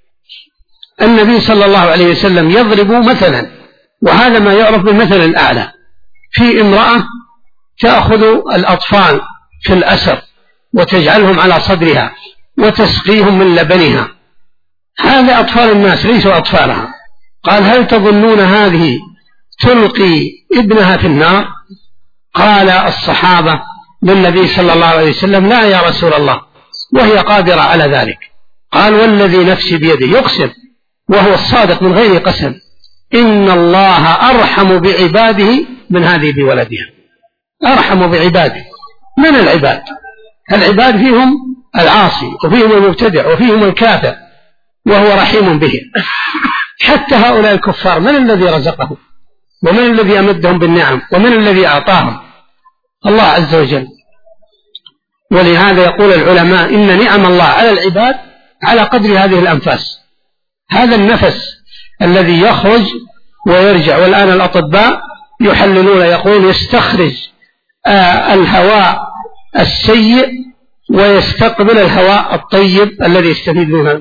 النبي صلى الله عليه وسلم يضرب مثلا، وهذا ما يعرف بالمثل الأعلى، في امرأة تأخذ الأطفال في الأسر وتجعلهم على صدرها وتسقيهم من لبنها. هذا أطفال الناس ليسوا أطفالها. قال هل تظنون هذه تلقي ابنها في النار؟ قال الصحابة للنبي صلى الله عليه وسلم لا يا رسول الله، وهي قادرة على ذلك. قال والذي نفسي بيده، يقسم وهو الصادق من غير قسم، إن الله أرحم بعباده من هذه بولدها. أرحم بعباده. من العباد؟ العباد فيهم العاصي وفيهم المبتدع وفيهم الكافر وهو رحيم به. حتى هؤلاء الكفار من الذي رزقهم ومن الذي أمدهم بالنعم ومن الذي أعطاهم؟ الله عز وجل. ولهذا يقول العلماء إن نعم الله على العباد على قدر هذه الأنفاس. هذا النفس الذي يخرج ويرجع، والآن الأطباء يحللون يقول يستخرج الهواء السيء ويستقبل الهواء الطيب الذي يستفيد منه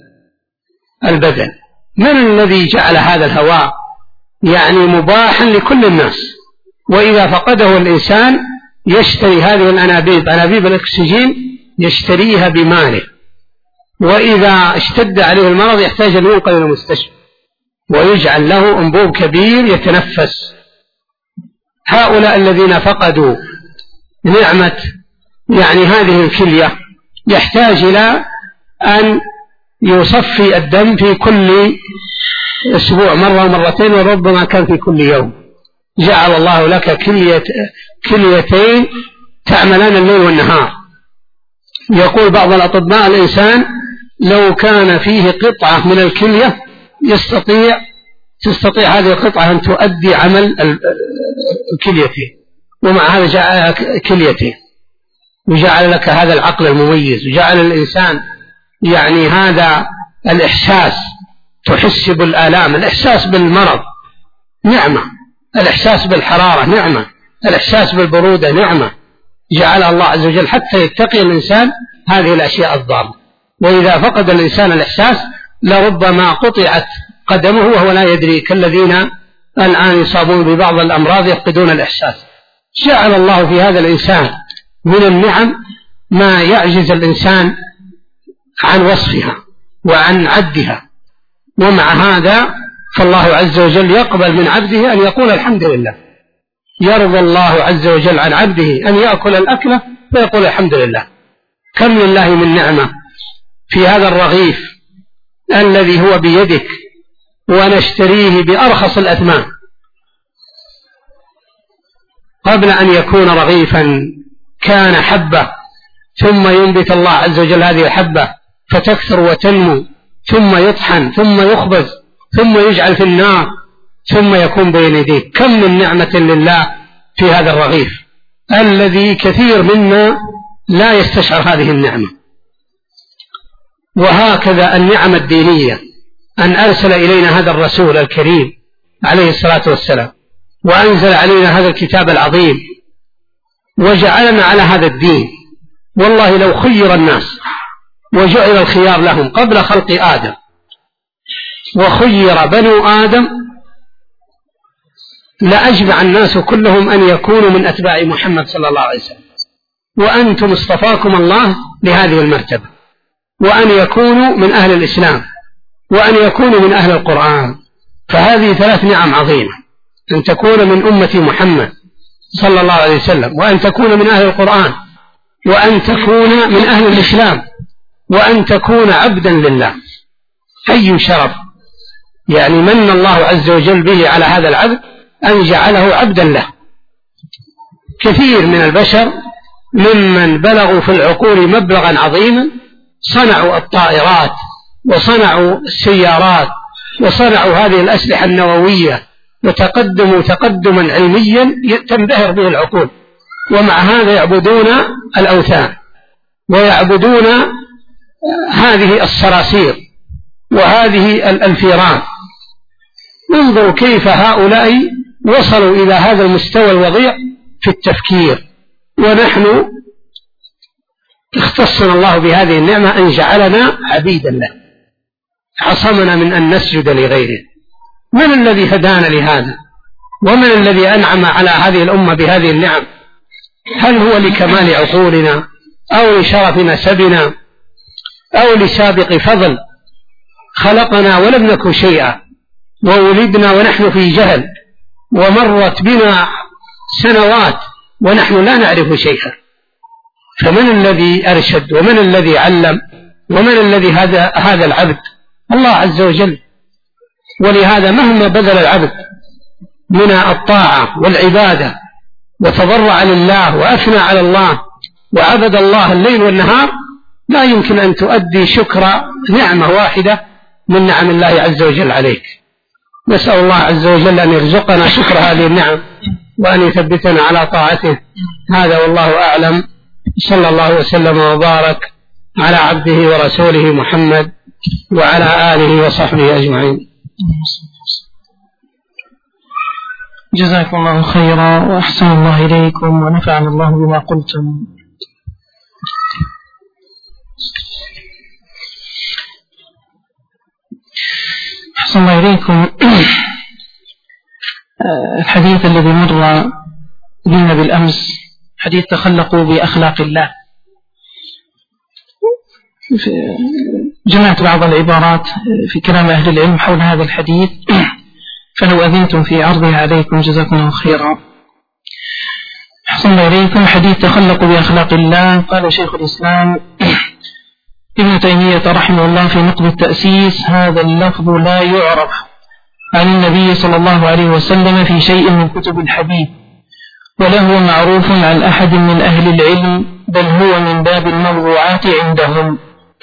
البدن. من الذي جعل هذا الهواء يعني مباحا لكل الناس؟ وإذا فقده الإنسان يشتري هذه الأنابيب، أنابيب الأكسجين يشتريها بماله، وإذا اشتد عليه المرض يحتاج أن ينقل إلى المستشفى ويجعل له أنبوب كبير يتنفس هؤلاء الذين فقدوا نعمة يعني هذه الكلية يحتاج إلى أن يصفي الدم في كل أسبوع مرة ومرتين، وربما كان في كل يوم. جعل الله لك كليتين تعملان الليل والنهار. يقول بعض الأطباء الإنسان لو كان فيه قطعة من الكلية تستطيع هذه القطعة أن تؤدي عمل الكليتين، ومع هذا جعل كليتين، وجعل لك هذا العقل المميز، وجعل الإنسان يعني هذا الإحساس، تحس بالآلام، الإحساس بالمرض نعمة، الإحساس بالحرارة نعمة، الإحساس بالبرودة نعمة، جعل الله عز وجل حتى يتقي الإنسان هذه الأشياء الضارة. وإذا فقد الإنسان الإحساس لربما قطعت قدمه وهو لا يدري، كالذين الآن يصابون ببعض الأمراض يفقدون الإحساس. جعل الله في هذا الإنسان من النعم ما يعجز الإنسان عن وصفها وعن عدها، ومع هذا فالله عز وجل يقبل من عبده أن يقول الحمد لله. يرضى الله عز وجل عن عبده أن يأكل الأكلة فيقول الحمد لله. كم لله من نعمة في هذا الرغيف الذي هو بيدك ونشتريه بأرخص الأثمان، قبل أن يكون رغيفا كان حبة، ثم ينبت الله عز وجل هذه الحبة فتكثر وتنمو، ثم يطحن، ثم يخبز، ثم يجعل في النار، ثم يكون بين يديك. كم من نعمة لله في هذا الرغيف الذي كثير منا لا يستشعر هذه النعمة. وهكذا النعم الدينية، أن أرسل إلينا هذا الرسول الكريم عليه الصلاة والسلام، وأنزل علينا هذا الكتاب العظيم، وجعلنا على هذا الدين. والله لو خير الناس وجعل الخيار لهم قبل خلق آدم، وخير بنو آدم، لأجمع الناس كلهم أن يكونوا من أتباع محمد صلى الله عليه وسلم، وأنتم اصطفاكم الله لهذه المرتبة، وأن يكونوا من أهل الإسلام، وأن يكونوا من أهل القرآن. فهذه 3 نعم عظيمة، أن تكون من أمة محمد صلى الله عليه وسلم، وأن تكون من أهل القرآن، وأن تكون من أهل الإسلام، وأن تكون عبدا لله. أي شرف يعني من الله عز وجل به على هذا العبد أن جعله عبدا له. كثير من البشر ممن بلغوا في العقول مبلغا عظيما صنعوا الطائرات، وصنعوا السيارات، وصنعوا هذه الأسلحة النووية، وتقدموا تقدما علميا تنبهر به العقول، ومع هذا يعبدون الأوثان، ويعبدون هذه الصراصير وهذه الفيران. انظروا كيف هؤلاء وصلوا إلى هذا المستوى الوضيع في التفكير، ونحن اختصنا الله بهذه النعمة أن جعلنا عبيدا له، عصمنا من أن نسجد لغيره. من الذي هدانا لهذا؟ ومن الذي أنعم على هذه الأمة بهذه النعم؟ هل هو لكمال عقولنا أو لشرف نسبنا أو لسابق فضل؟ خلقنا ولم نكن شيئا، وولدنا ونحن في جهل، ومرت بنا سنوات ونحن لا نعرف شيئا. فمن الذي أرشد؟ ومن الذي علم؟ ومن الذي هذا العبد؟ الله عز وجل. ولهذا مهما بذل العبد من الطاعة والعبادة وتضرع لله وأثنى على الله وعبد الله الليل والنهار، لا يمكن أن تؤدي شكر نعمة واحدة من نعم الله عز وجل عليك. نسأل الله عز وجل أن يرزقنا شكر هذه النعم، وأن يثبتنا على طاعته. هذا والله أعلم. صلى الله وسلم وبارك على عبده ورسوله محمد وعلى آله وصحبه أجمعين. جزاكم الله خيرا وأحسن الله إليكم ونفعنا الله بما قلتم. أحسن الله إليكم. الحديث الذي مر بنا بالأمس حديث تخلقوا بأخلاق الله. جمعت بعض العبارات في كلام أهل العلم حول هذا الحديث، فلو أذنتم في عرضها عليكم جزاكم الله خيرا. أحسن إليكم. حديث تخلق بأخلاق الله. قال شيخ الإسلام ابن تيمية رحمه الله في نقد التأسيس: هذا اللفظ لا يعرف عن النبي صلى الله عليه وسلم في شيء من كتب الحديث، ولا هو معروف عن أحد من أهل العلم، بل هو من باب الموضوعات عندهم.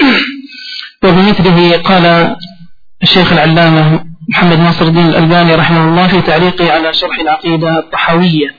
وبمثله قال الشيخ العلامة محمد ناصر الدين الألباني رحمه الله في تعليقه على شرح العقيدة الطحاوية.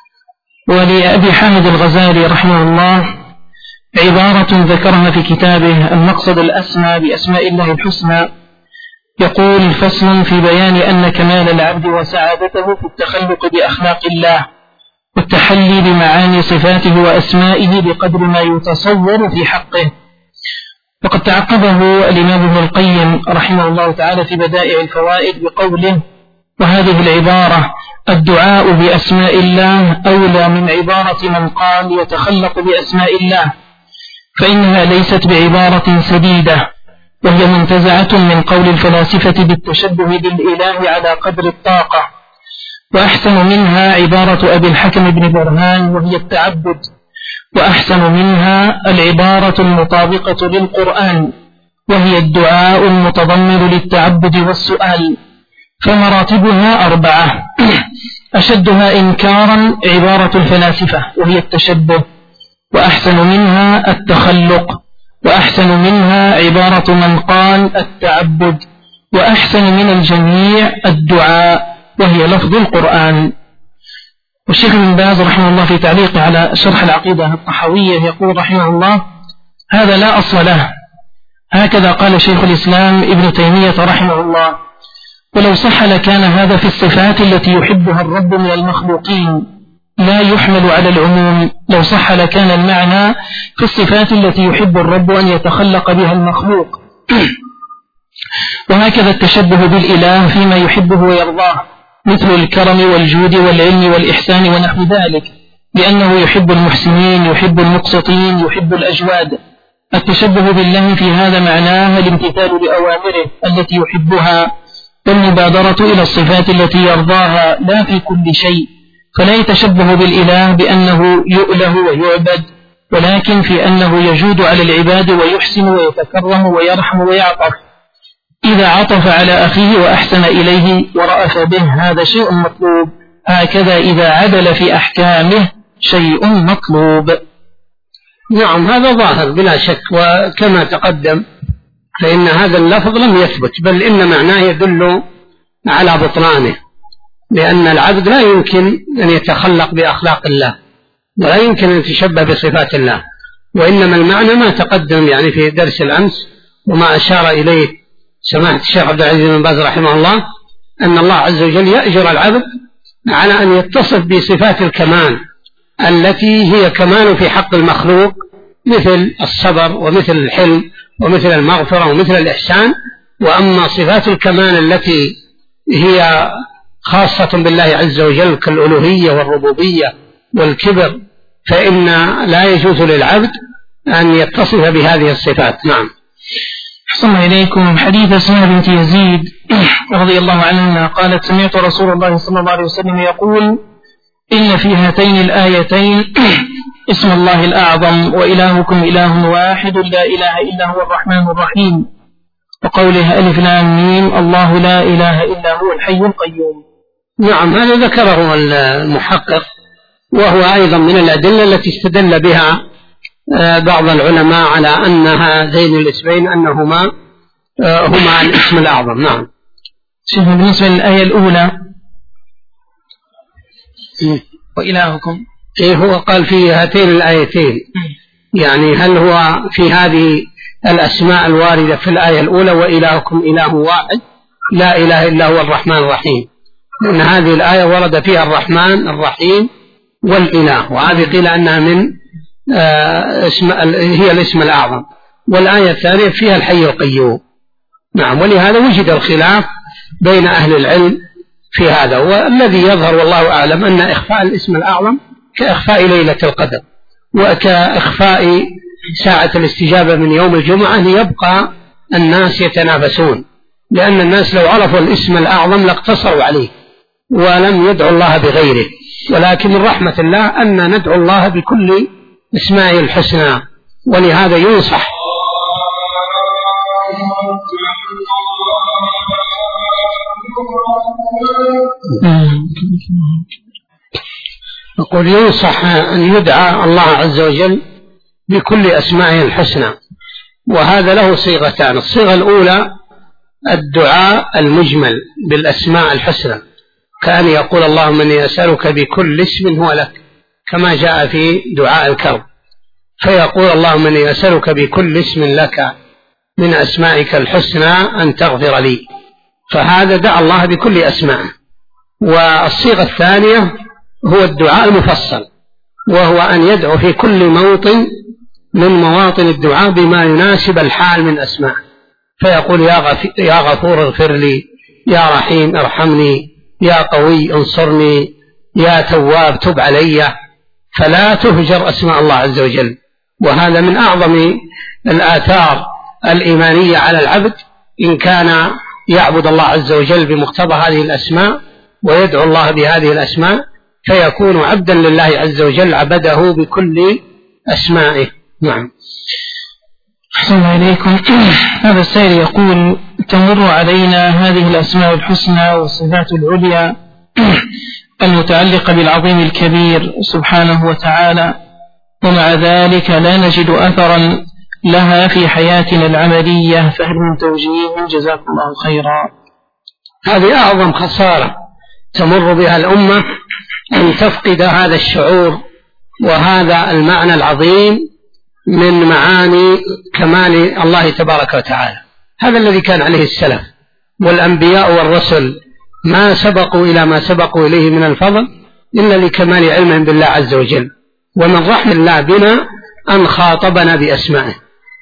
ولأبي حامد الغزالي رحمه الله عبارة ذكرها في كتابه المقصد الأسمى بأسماء الله الحسنى، يقول: فصل في بيان أن كمال العبد وسعادته في التخلق بأخلاق الله والتحلي بمعاني صفاته وأسمائه بقدر ما يتصور في حقه. وقد تعقبه الإمام ابن القيم رحمه الله تعالى في بدائع الفوائد بقوله: وهذه العبارة الدعاء بأسماء الله أولى من عبارة من قال يتخلق بأسماء الله، فإنها ليست بعبارة سديدة، وهي منتزعة من قول الفلاسفة بالتشبه بالإله على قدر الطاقة. وأحسن منها عبارة أبي الحكم بن برهان وهي التعبد، وأحسن منها العبارة المطابقة للقرآن وهي الدعاء المتضمن للتعبد والسؤال. فمراتبها 4: أشدها إنكارا عبارة الفلاسفة وهي التشبه، وأحسن منها التخلق، وأحسن منها عبارة من قال التعبد، وأحسن من الجميع الدعاء وهي لفظ القرآن. والشيخ ابن باز رحمه الله في تعليقه على شرح العقيدة الطحاوية يقول رحمه الله: هذا لا أصل له، هكذا قال شيخ الإسلام ابن تيمية رحمه الله. ولو صح لكان هذا في الصفات التي يحبها الرب من المخلوقين، لا يحمل على العموم. لو صح لكان المعنى في الصفات التي يحب الرب أن يتخلق بها المخلوق. وهكذا التشبه بالإله فيما يحبه ويرضاه، مثل الكرم والجود والعلم والإحسان ونحو ذلك، لأنه يحب المحسنين، يحب المقسطين، يحب الأجواد. التشبه بالله في هذا معناه الامتثال لأوامره التي يحبها، والمبادرة إلى الصفات التي يرضاها، لا في كل شيء. فلا يتشبه بالإله بأنه يؤله ويعبد، ولكن في أنه يجود على العباد ويحسن ويتكرم ويرحم ويعطف. إذا عطف على أخيه وأحسن إليه ورأف به هذا شيء مطلوب، هكذا إذا عدل في أحكامه شيء مطلوب. نعم، هذا ظاهر بلا شك. وكما تقدم فإن هذا اللفظ لم يثبت، بل إن معناه يدل على بطلانه، لأن العبد لا يمكن أن يتخلق بأخلاق الله ولا يمكن أن يتشبه بصفات الله، وإنما المعنى ما تقدم يعني في درس الأمس وما أشار إليه سماحة الشيخ عبد العزيز بن باز رحمه الله، أن الله عز وجل يأجر العبد على أن يتصف بصفات الكمال التي هي كمال في حق المخلوق، مثل الصبر ومثل الحلم ومثل المغفرة ومثل الإحسان. وأما صفات الكمال التي هي خاصة بالله عز وجل كالألوهية والربوبية والكبر، فإن لا يجوز للعبد أن يتصف بهذه الصفات. نعم. أحسن إليكم. حديث أسماء بنت يزيد رضي الله عنها قالت: سمعت رسول الله صلى الله عليه وسلم يقول: إن في هاتين الآيتين اسم الله الأعظم، وإلهكم إله واحد لا إله إلا هو الرحمن الرحيم. وقوله ألف لام ميم الله لا إله إلا هو الحي القيوم. نعم، هذا ذكره المحقق، وهو أيضا من الأدلة التي استدل بها بعض العلماء على أن هذين الاسمين أنهما هما الاسم الأعظم. نعم. شوف بالنسبة للآية الأولى وإلهكم، هو قال في هاتين الآيتين، يعني هل هو في هذه الأسماء الواردة في الآية الأولى وإلهكم إله واحد لا إله إلا هو الرحمن الرحيم، لأن هذه الآية ورد فيها الرحمن الرحيم والإله، وهذه قيل أنها من هي الاسم الأعظم. والآية الثانية فيها الحي القيوم. نعم، ولهذا وجد الخلاف بين أهل العلم في هذا، والذي يظهر والله أعلم أن إخفاء الاسم الأعظم كإخفاء ليلة القدر وكإخفاء ساعة الاستجابة من يوم الجمعة ليبقى الناس يتنافسون، لأن الناس لو عرفوا الاسم الأعظم لاقتصروا عليه ولم يدعوا الله بغيره. ولكن من رحمة الله أن ندعو الله بكل أسمائه الحسنى، ولهذا ينصح يقول ينصح أن يدعى الله عز وجل بكل أسمائه الحسنى، وهذا له صيغتان. الصيغة الأولى الدعاء المجمل بالأسماء الحسنى، كأن يقول اللهم إني أسألك بكل اسم هو لك، كما جاء في دعاء الكرب، فيقول اللهم إني أسألك بكل اسم لك من أسمائك الحسنى أن تغفر لي، فهذا دعا الله بكل أسمائه. والصيغة الثانية هو الدعاء المفصل، وهو أن يدعو في كل موطن من مواطن الدعاء بما يناسب الحال من أسماء، فيقول يا غفور اغفر لي، يا رحيم ارحمني، يا قوي انصرني، يا تواب تب علي، فلا تهجر أسماء الله عز وجل. وهذا من أعظم الآثار الإيمانية على العبد إن كان يعبد الله عز وجل بمقتضى هذه الأسماء ويدعو الله بهذه الأسماء، فيكون عبدا لله عز وجل عبده بكل أسمائه. نعم. أحسن إليكم. هذا السائل يقول: تمر علينا هذه الأسماء الحسنى والصفات العليا المتعلقة بالعظيم الكبير سبحانه وتعالى، ومع ذلك لا نجد أثرا لها في حياتنا العملية، فهل من توجيه؟ جزاكم الله خيرا. هذه أعظم خسارة تمر بها الأمة، أن تفقد هذا الشعور وهذا المعنى العظيم من معاني كمال الله تبارك وتعالى. هذا الذي كان عليه السلف والأنبياء والرسل، ما سبقوا إلى ما سبقوا إليه من الفضل إلا لكمال علمهم بالله عز وجل. ومن رحمة الله بنا أن خاطبنا بأسمائه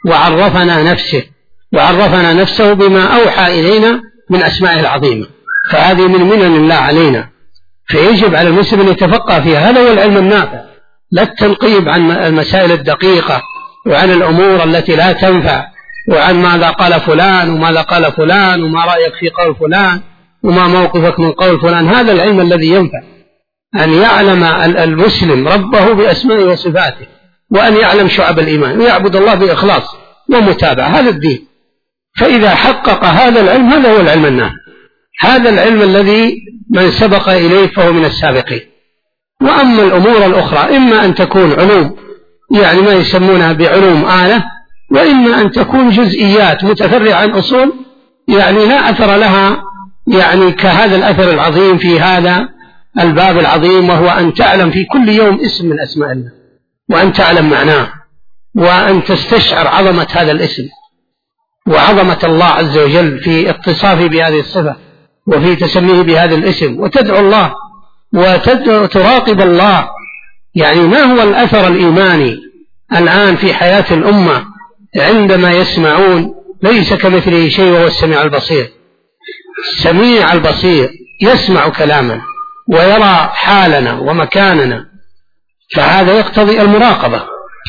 وعرفنا نفسه بما أوحى إلينا من أسمائه العظيمة، فهذه من منن الله علينا، فيجب على المسلم أن يتفقه فيها. هذا هو العلم النافع، لا التنقيب عن المسائل الدقيقة وعن الأمور التي لا تنفع، وعن ماذا قال فلان وماذا قال فلان وما رأيك في قول فلان وما موقفك من قول فلان. هذا العلم الذي ينفع، أن يعلم المسلم ربه بأسمائه وصفاته، وأن يعلم شعب الإيمان، ويعبد الله بإخلاص ومتابعة. هذا الدين. فإذا حقق هذا العلم، هذا هو العلم النافع، هذا العلم الذي من سبق إليه فهو من السابقين. وأما الأمور الأخرى إما أن تكون علوم، يعني ما يسمونها بعلوم آلة، وإما أن تكون جزئيات متفرعة عن أصول، يعني لا أثر لها، يعني كهذا الأثر العظيم في هذا الباب العظيم، وهو أن تعلم في كل يوم اسم من أسماء الله، وأن تعلم معناه، وأن تستشعر عظمة هذا الاسم وعظمة الله عز وجل في اتصافه بهذه الصفة وفي تسميه بهذا الاسم، وتدعو الله وتراقب الله. يعني ما هو الأثر الإيماني الآن في حياة الأمة عندما يسمعون ليس كمثله شيء وهو السميع البصير؟ السميع البصير يسمع كلامنا ويرى حالنا ومكاننا، فهذا يقتضي المراقبة.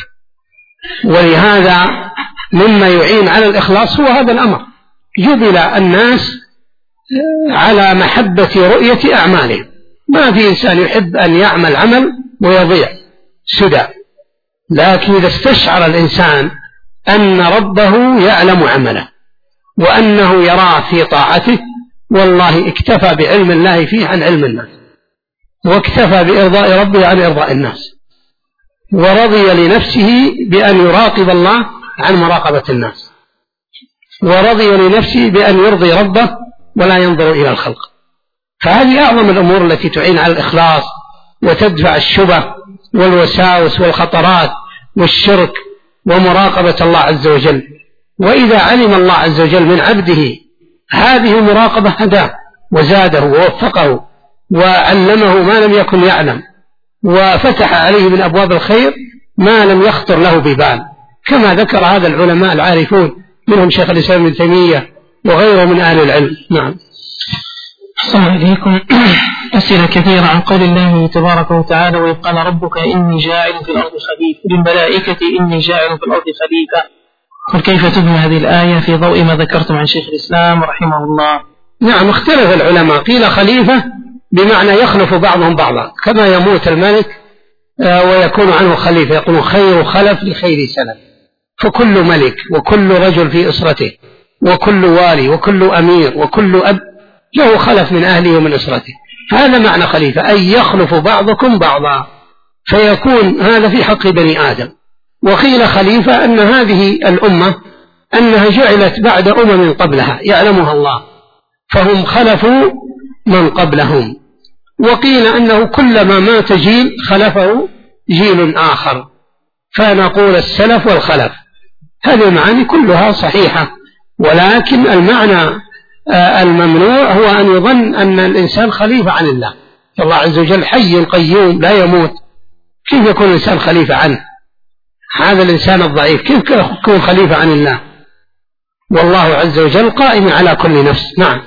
ولهذا مما يعين على الإخلاص هو هذا الأمر. جبل الناس على محبة رؤية أعمالهم، ما في إنسان يحب أن يعمل عمل ويضيع سدى، لكن إذا استشعر الإنسان أن ربه يعلم عمله وأنه يراه في طاعته، والله اكتفى بعلم الله فيه عن علم الناس، واكتفى بإرضاء ربه عن إرضاء الناس، ورضي لنفسه بأن يراقب الله عن مراقبة الناس، ورضي لنفسه بأن يرضي ربه ولا ينظر إلى الخلق. فهذه أعظم الأمور التي تعين على الإخلاص وتدفع الشبه والوساوس والخطرات والشرك ومراقبة الله عز وجل. وإذا علم الله عز وجل من عبده هذه المراقبة هداه وزاده ووفقه وعلمه ما لم يكن يعلم، وفتح عليه من أبواب الخير ما لم يخطر له ببال، كما ذكر هذا العلماء العارفون منهم شيخ الإسلام ابن تيمية وغيره من أهل العلم. نعم. السلام عليكم. أسئلة كثيرة عن قول الله تبارك وتعالى: وإذ قال ربك إني جاعل في الأرض خليفة، للملائكة إني جاعل في الأرض خليفة. فكيف تبنى هذه الآية في ضوء ما ذكرتم عن شيخ الإسلام رحمه الله؟ نعم، اختلف العلماء، قيل خليفة بمعنى يخلف بعضهم بعضا، كما يموت الملك ويكون عنه خليفة، يقول خير خلف لخير سلف. فكل ملك وكل رجل في أسرته وكل والي وكل أمير وكل أب له خلف من أهله ومن أسرته، هذا معنى خليفة، أي يخلف بعضكم بعضا، فيكون هذا في حق بني آدم. وقيل خليفة أن هذه الأمة أنها جعلت بعد أمم قبلها يعلمها الله، فهم خلفوا من قبلهم. وقيل أنه كلما مات جيل خلفه جيل آخر، فنقول السلف والخلف. هذه المعاني كلها صحيحة، ولكن المعنى الممنوع هو أن يظن أن الإنسان خليفة عن الله. الله عز وجل حي قيوم لا يموت، كيف يكون الإنسان خليفة عنه؟ هذا الإنسان الضعيف كيف يكون خليفة عن الله؟ والله عز وجل قائم على كل نفس. نعم.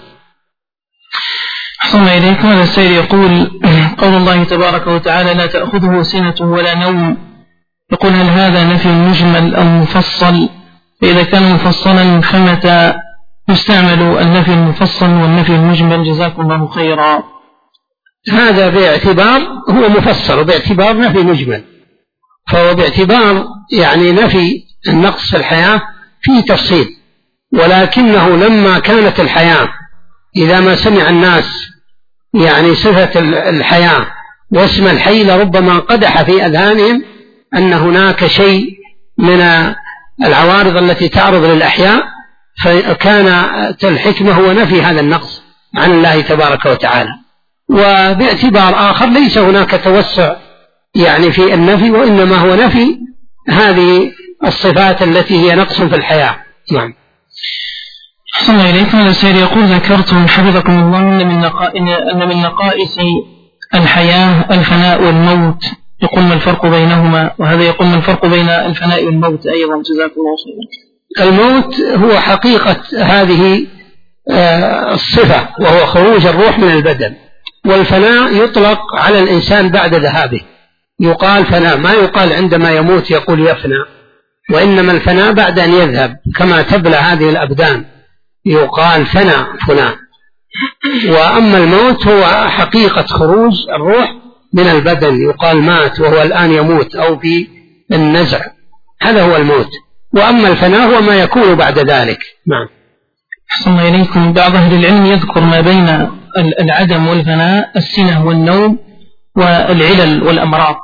أحسن إليكم. هذا السيد يقول قول الله تبارك وتعالى لا تأخذه سنة ولا نوم، يقول هل هذا نفي مجمل أو مفصل؟ فإذا كان مفصلا فمتى يستعمل النفي المفصل والنفي المجمل؟ جزاكم الله خيرا. هذا باعتبار هو مفصل وباعتبار نفي مجمل، فهو باعتبار يعني نفي النقص في الحياة فيه تفصيل، ولكنه لما كانت الحياة إذا ما سمع الناس يعني صفة الحياة واسم الحي لربما قدح في أذهانهم أن هناك شيء من العوارض التي تعرض للأحياء، فكانت الحكمة هو نفي هذا النقص عن الله تبارك وتعالى. وباعتبار آخر ليس هناك توسع يعني في النفي، وإنما هو نفي هذه الصفات التي هي نقص في الحياة. نعم. أحسن إليكم. هذا السيد يقول ذكرتم حفظكم الله أن من نقائص الحياة الفناء والموت، يقول ما الفرق بينهما؟ وهذا يقول ما الفرق بين الفناء والموت أيضا؟ جزاكم الله خيرا. الموت هو حقيقة هذه الصفة، وهو خروج الروح من البدن، والفناء يطلق على الإنسان بعد ذهابه، يقال فناء، ما يقال عندما يموت يقول يفنى، وإنما الفناء بعد أن يذهب، كما تبلى هذه الأبدان يقال فناء فناء. وأما الموت هو حقيقة خروج الروح من البدن، يقال مات وهو الآن يموت أو في النزع، هذا هو الموت. وأما الفناء هو ما يكون بعد ذلك. نعم. أحسن إليكم. بعض أهل العلم يذكر ما بين العدم والفناء السنة والنوم والعلل والأمراض.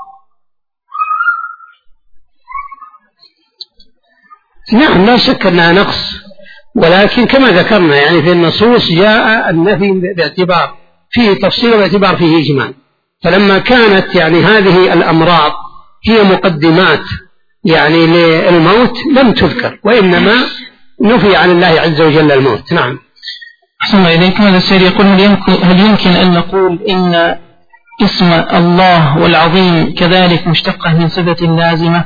نعم، لا شك أنها نقص، ولكن كما ذكرنا يعني في النصوص جاء النفي باعتبار فيه تفصيل وباعتبار فيه إجمال، فلما كانت يعني هذه الأمراض هي مقدمات يعني للموت لم تذكر، وإنما نفي عن الله عز وجل الموت. نعم. أحسن إليكم. هذا السيد يقول هل يمكن أن نقول إن اسم الله والعظيم كذلك مشتقة من صفة لازمة؟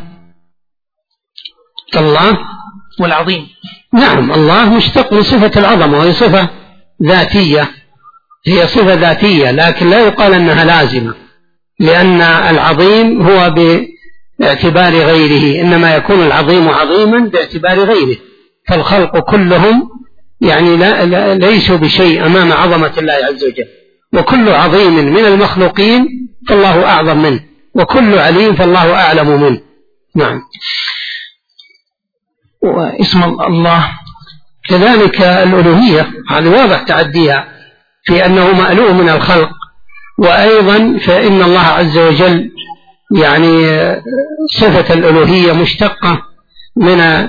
الله والعظيم. نعم، الله مشتق من صفة العظمة، وهي صفة ذاتية، هي صفة ذاتية، لكن لا يقال أنها لازمة، لأن العظيم هو باعتبار غيره، إنما يكون العظيم عظيما باعتبار غيره، فالخلق كلهم يعني ليسوا بشيء أمام عظمة الله عز وجل، وكل عظيم من المخلوقين فالله أعظم منه، وكل عليم فالله أعلم منه. نعم. واسم الله كذلك الألوهية، هذا واضح تعديها في أنه مألوه من الخلق، وأيضا فإن الله عز وجل يعني صفة الألوهية مشتقة من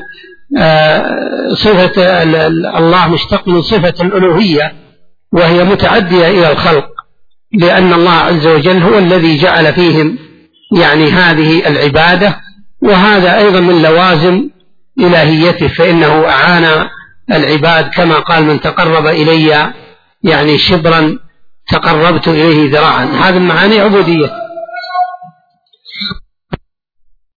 صفة الله، مشتق من صفة الألوهية، وهي متعدية إلى الخلق، لأن الله عز وجل هو الذي جعل فيهم يعني هذه العبادة، وهذا أيضا من لوازم إلهيته، فإنه أعان العباد كما قال من تقرب إلي يعني شبرا تقربت إليه ذراعا، هذه المعاني عبودية.